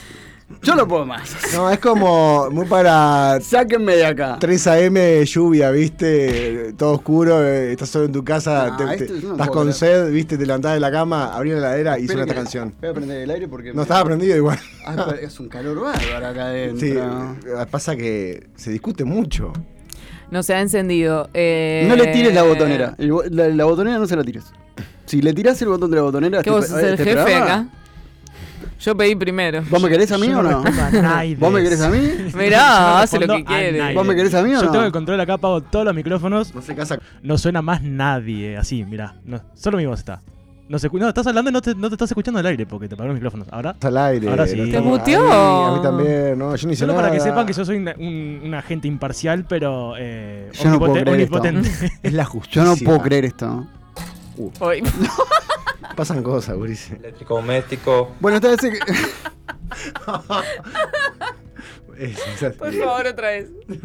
Yo no puedo más. No, es como muy para. Sáquenme de acá. tres a eme, lluvia, ¿viste? Todo oscuro, eh, estás solo en tu casa, No, te- te- esto yo no estás puedo con creer. sed, ¿viste? Te levantás de la cama, abrís la heladera y Espera suena esta que- canción. Voy a prender el aire porque. No estaba prendido igual. Ah, pero es un calor bárbaro acá adentro. Sí, eh, pasa que se discute mucho. No se ha encendido. Eh... No le tires la botonera. El bo- la, la botonera no se la tires. Si le tirás el botón de la botonera. ¿Qué este- vos sos el este jefe programa, acá? Yo pedí primero. ¿Vos me querés a mí Yo o no? respondo a nadie. ¿Vos me querés a mí? Mirá, Yo no hace lo respondo que a quiere. nadie. ¿Vos me querés a mí o Yo no? tengo el control acá, apago todos los micrófonos. No se casa. No suena más nadie. Así, mirá. No, solo mi voz está. No, se, escu- no, estás hablando y no te, no te estás escuchando al aire porque te apagaron los micrófonos. ¿Ahora? Está al aire. Ahora sí. no ¿Te estamos- muteó? A mí, a mí también, no, yo ni sé Solo nada. para que sepan que yo soy una- un, un agente imparcial, pero eh, Yo no puedo omnipoten- creer esto. omnipotente. Es la justicia. Yo no puedo creer esto. Uh, Hoy. pasan cosas, Gurice. Electrodoméstico. Bueno, esta vez. que- Es- es así. Por favor, otra vez.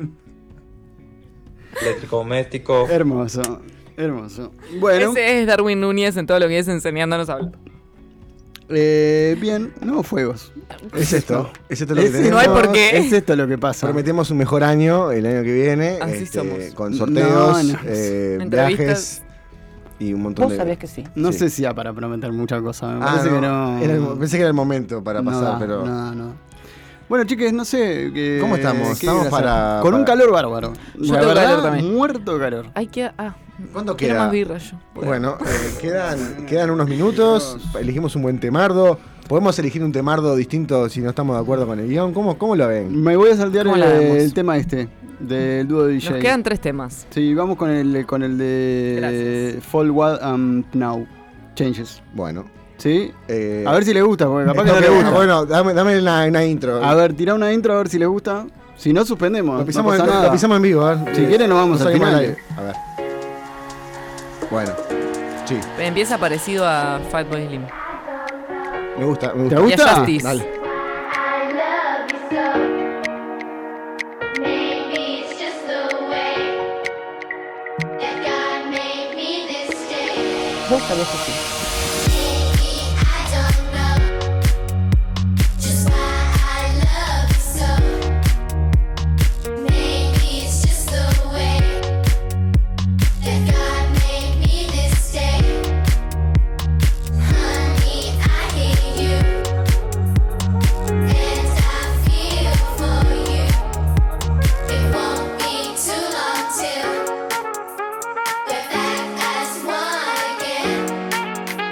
Electrodoméstico. Hermoso. Hermoso. Bueno, Ese es Darwin Núñez en todo lo que es enseñándonos a hablar. eh, bien, nuevos fuegos. Es esto. Es esto lo que Es tenemos. No hay por qué. Es esto lo que pasa. Prometemos un mejor año el año que viene. Así este, somos. Con sorteos, No, no. eh, Entrevistas. viajes y un montón Vos de. sabés que sí. No Sí. sé si da para prometer muchas cosas. Me Ah, parece no, que no. era el mo- pensé que era el momento para no pasar, da, pero. No, no. Bueno, chiques, no sé. que- ¿Cómo estamos? qué Estamos ir a hacer. para- Con un para- calor bárbaro. Yo La tengo verdad, calor también. muerto de calor. Hay que. Ah, ¿Cuánto quiero queda? más birra yo. Bueno, eh, quedan, quedan unos minutos. Elegimos un buen temardo. Podemos elegir un temardo distinto si no estamos de acuerdo con el guión. ¿Cómo, cómo lo ven? Me voy a saltear ¿Cómo el, la vemos? el tema este del dúo de D J. Nos quedan tres temas. Sí, vamos con el, con el de Gracias. Fall What and Now Changes. Bueno. ¿Sí? eh, A ver si le gusta, porque capaz que esto no le que- gusta. Bueno, dame, dame una, una intro. A ver, tira una intro a ver si le gusta. Si no, suspendemos. Lo pisamos, no pasa en, nada. lo pisamos en vivo. A ver. Si quieren, nos vamos al salimos final. aire. A ver. Bueno. Sí. Empieza parecido a Fatboy Slim. Me gusta. Me ¿Te gusta. gusta? Y a Justice. Dale. Vos sabés que sí. Till we're back as one again.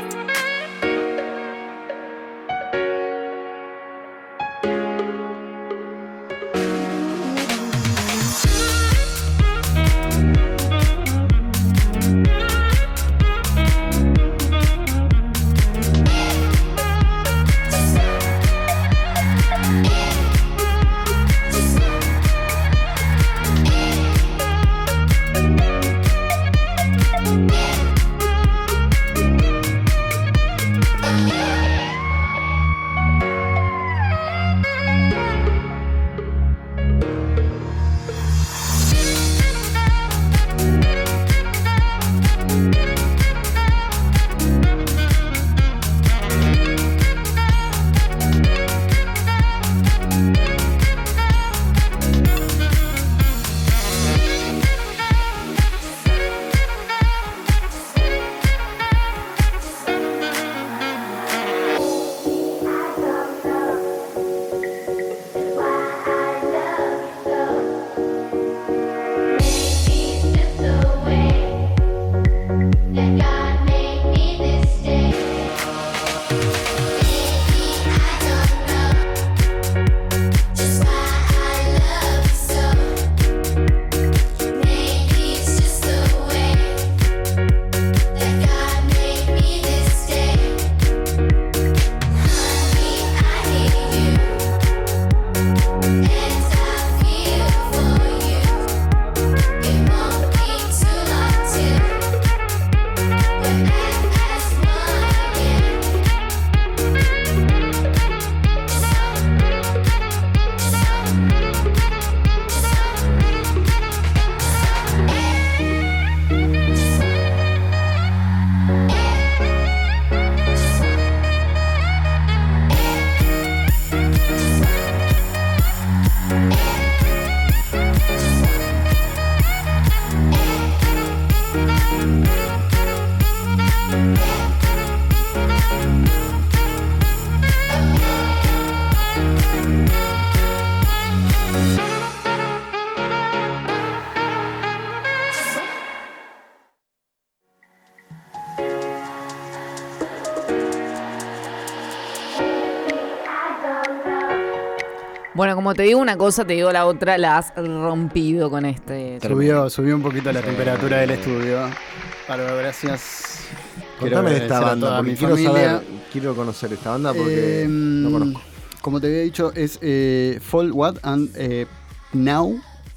Bueno, como te digo una cosa, te digo la otra, la has rompido con este. Subió, subió un poquito la temperatura del estudio. Bárbaro, gracias. Contame de esta banda, porque porque quiero saber, quiero conocer esta banda porque Eh, no conozco. Como te había dicho, es eh, Fall What and eh, Now.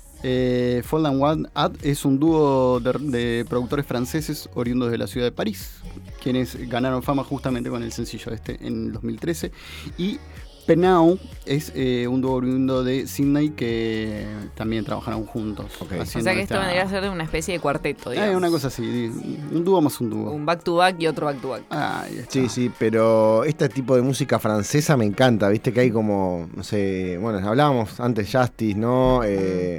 Eh, Fall and What At es un dúo de, de productores franceses oriundos de la ciudad de París, quienes ganaron fama justamente con el sencillo este en dos mil trece. Y Penau es eh, un dúo oriundo de Sydney que también trabajaron juntos. O sea que esto vendría a ser una especie de cuarteto, digamos. Eh, una cosa así, un dúo más un dúo. Un back to back y otro back to back. Sí, sí, pero este tipo de música francesa me encanta, viste que hay como, no sé, bueno, hablábamos antes Justice, ¿no? Eh,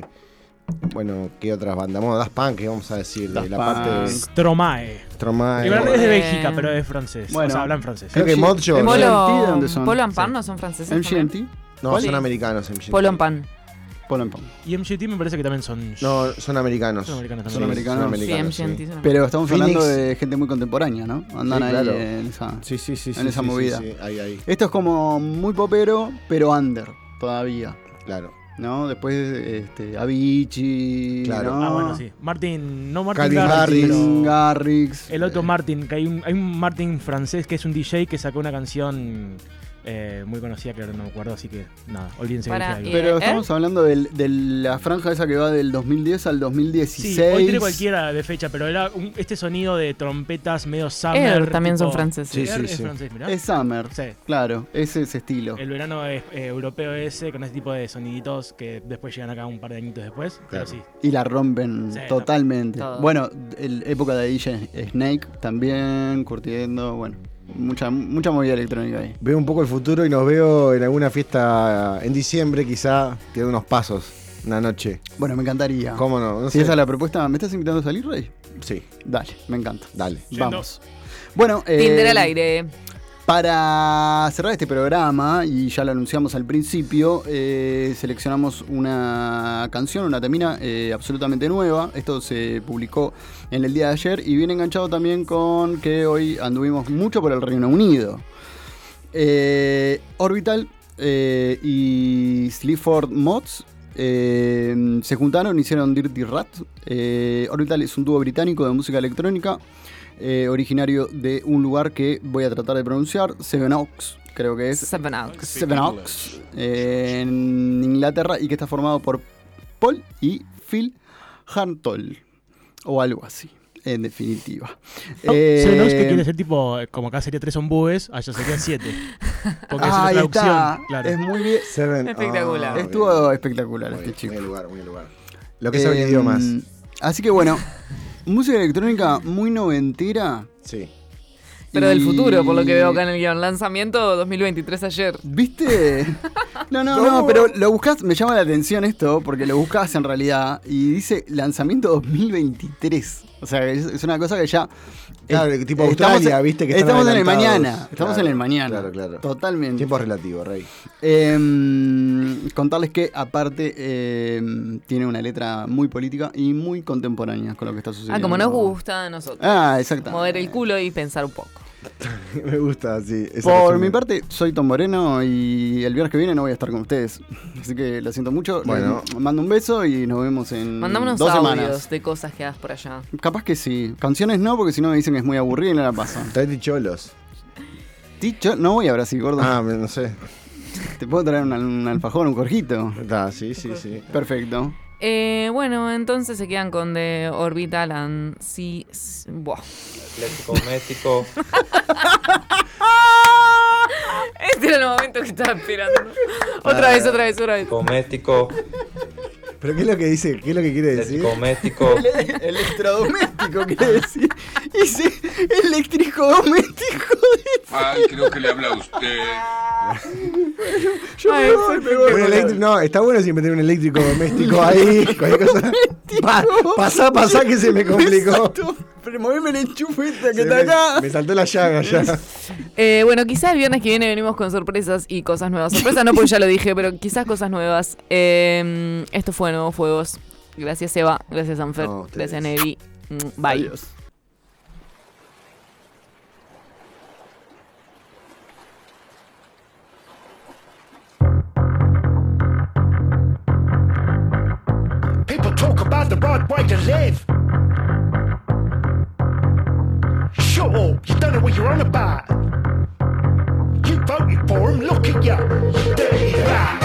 bueno, ¿qué otras bandas? Bueno, Daft Punk, ¿qué vamos a decir? De la parte Stromae. Stromae. Que es de Eh, Bélgica, pero es francés. Bueno, o sea, hablan francés. Creo que Mojo. Polo, ¿dónde son? Polo and Pan no son franceses. M G M T. también? No, ¿Cuál son es? americanos M G M T. Polo and Pan. Polo and Pan. Y M G T me parece que también son. No, son americanos. Son americanos Son también. americanos. Son americanos, Sí, M G M T sí. son Pero estamos Phoenix. hablando de gente muy contemporánea, ¿no? Andan Sí, ahí claro. en esa, Sí, sí, sí, en sí, esa sí, movida. sí, sí, ahí, ahí. Esto es como muy popero, pero under todavía. Claro. ¿No? Después este, Avicii. Claro. ¿no? Ah, bueno, sí. Martin, no Martin Calvin Garrix, Harris. pero Garrix. el otro Martin, que hay un, hay un Martin francés que es un D J que sacó una canción eh, muy conocida que ahora no me acuerdo, así que nada, olvídense Para- que dije y- algo. Pero ¿Eh? estamos hablando del- de la franja esa que va del dos mil diez al dos mil dieciséis. Sí, hoy tiene cualquiera de fecha, pero era un- este sonido de trompetas medio summer. Air también son tipo- franceses. Sí, Air sí, es sí. francés, mirá. Es Summer. Sí. Claro, ese es ese estilo. El verano es, eh, europeo ese, con ese tipo de soniditos que después llegan acá un par de añitos después. Claro. Pero sí. Y la rompen Sí, totalmente. todo. Bueno, el, época de D J Snake también, curtiendo, bueno, mucha, mucha movida electrónica ahí. Veo un poco el futuro y nos veo en alguna fiesta en diciembre, quizá, tiene unos pasos, una noche. Bueno, me encantaría. ¿Cómo no? No Si sé. esa es la propuesta, ¿me estás invitando a salir, Rey? Sí, Dale, me encanta. dale. Vamos. Bueno, eh, Tinder al aire. Para cerrar este programa, y ya lo anunciamos al principio, eh, seleccionamos una canción, una temina eh, absolutamente nueva. Esto se publicó en el día de ayer y viene enganchado también con que hoy anduvimos mucho por el Reino Unido. Eh, Orbital eh, y Sleaford Mods eh, se juntaron, hicieron Dirty Rat. Eh, Orbital es un dúo británico de música electrónica. Eh, originario de un lugar que voy a tratar de pronunciar, Sevenoaks, creo que es. Sevenoaks. Sevenoaks, eh, en Inglaterra, y que está formado por Paul y Phil Hartol, o algo así, en definitiva. No, Eh, Sevenoaks que quiere ser tipo, eh, como acá sería tres ombúes, allá serían siete. Porque es una ahí traducción, está, claro. es muy bien. Seven. Espectacular. Ah, Estuvo bien. espectacular Muy este bien, chico. muy bien lugar, muy bien lugar. Lo que sabe Eh, idiomas. Así que bueno, música electrónica muy noventera. Sí. Pero del y- futuro, por lo que veo acá en el guión. Lanzamiento dos mil veintitrés ayer. ¿Viste? No, no, no, pero lo buscas, me llama la atención esto, porque lo buscas en realidad y dice lanzamiento dos mil veintitrés. O sea, es, es una cosa que ya. Claro, eh, tipo estamos Australia, en- viste que están estamos en el adelantados. mañana. Estamos Claro, en el mañana. Claro, claro. Totalmente. Tiempo relativo, Rey. Eh, contarles que aparte eh, tiene una letra muy política y muy contemporánea con lo que está sucediendo. Ah, como nos gusta a nosotros. Ah, exacto. Mover el culo y pensar un poco. Me gusta, sí. esa Por costumbre. mi parte, soy Tom Moreno y el viernes que viene no voy a estar con ustedes. Así que lo siento mucho. Bueno. Les mando un beso y nos vemos en Mandame unos dos audios semanas. de cosas que hagas por allá. Capaz que sí. Canciones no, porque si no me dicen que es muy aburrida y no la paso. Traete cholos. Ticho, no voy a Brasil, gordo. Ah, me- no sé. ¿Te puedo traer un, al- un alfajor, un corjito? Ah, sí, sí, sí. Perfecto. Eh, bueno, entonces se quedan con The Orbital and sí. Buah. Electrodoméstico. Este era el momento que estaba esperando. Otra vez, otra vez, otra vez. Doméstico. ¿Pero qué es lo que dice? ¿Qué es lo que quiere decir? Electrodoméstico. Electrodoméstico, quiere decir. Dice eléctrico doméstico. Ay, creo que le habla a usted. Yo me voy, me voy. Un eléctrico, no, está bueno si meter un eléctrico doméstico ahí. Cualquier cosa. Pa, pasá, pasá que se me complicó. Exacto. Pero moveme el enchufe este que Se está me, acá. me saltó la llaga ya. Eh, bueno, quizás el viernes que viene venimos con sorpresas y cosas nuevas. Sorpresas no, porque ya lo dije, pero quizás cosas nuevas. Eh, esto fue Nuevos Fuegos. Gracias, Eva. Gracias, Anfer. No, gracias, Nevi. Mm, Bye. Adiós. People talk about the right way to live. Shut up, you don't know what you're on about. You voted for him, look at you, you dirty rat.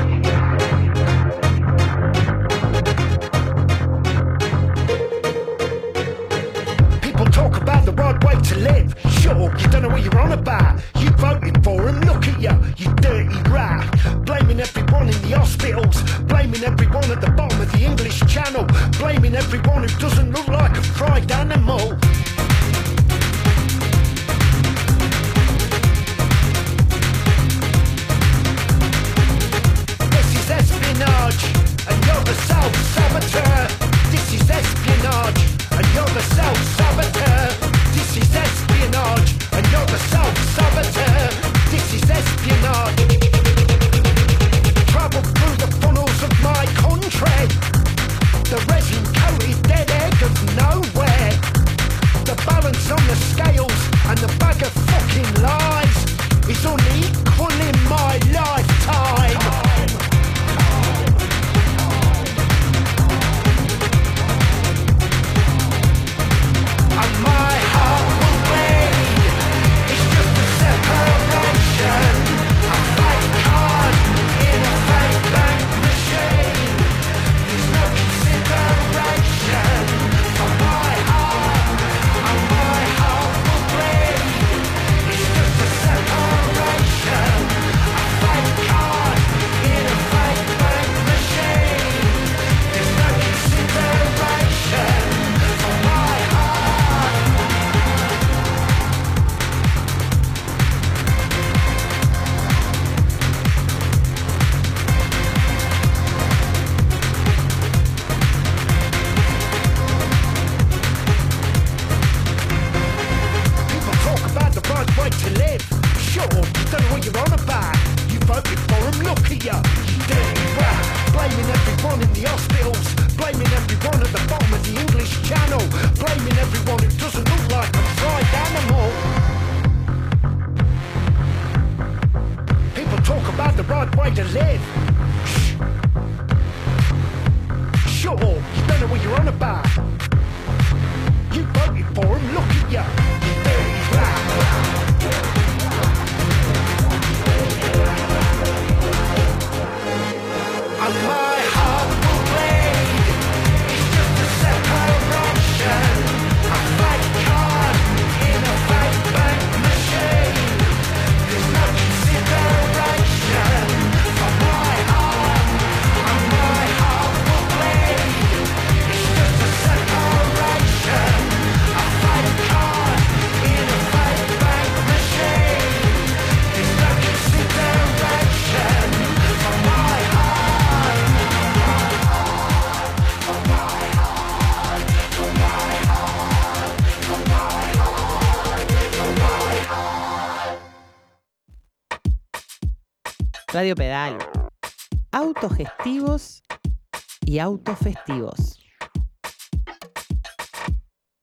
People talk about the right way to live. Shut up, you don't know what you're on about. You voted for him, look at you, you dirty rat. Blaming everyone in the hospitals, blaming everyone at the bottom of the English Channel, blaming everyone who doesn't look like a fried animal. This is espionage, and you're the self-saboteur. This is espionage, and you're the self-saboteur. This is espionage, and you're the self-saboteur. This is espionage. Travel through the funnels of my country, the resin-coated dead egg of nowhere. The balance on the scales and the bag of fucking lies is unequal in my lifetime. And my heart will bleed. It's just a separation. A fake card in a fake bank machine. There's no consideration for my heart. And my heart will bleed. It's just a separation. A fake card in a fake bank machine. There's no consideration for my heart. People talk about the right way to live. Shut up, you don't know what you're on about. You voted for him, look at you, you dirty rat. Blaming everyone in the hospitals, blaming everyone at the bottom of the English Channel, blaming everyone who doesn't look like a fried animal. People talk about the right way to live. Shh. Shut up, you don't know what you're on about. You voted for him, look at you, you dirty rat. And my heart will bleed. It's just a separation. A fake card in a fake bank machine. There's no consideration for my heart. And my heart will bleed. It's just a separation. A fake card in a fake bank machine. There's no consideration for my heart. Radio Pedal. Autogestivos y autofestivos.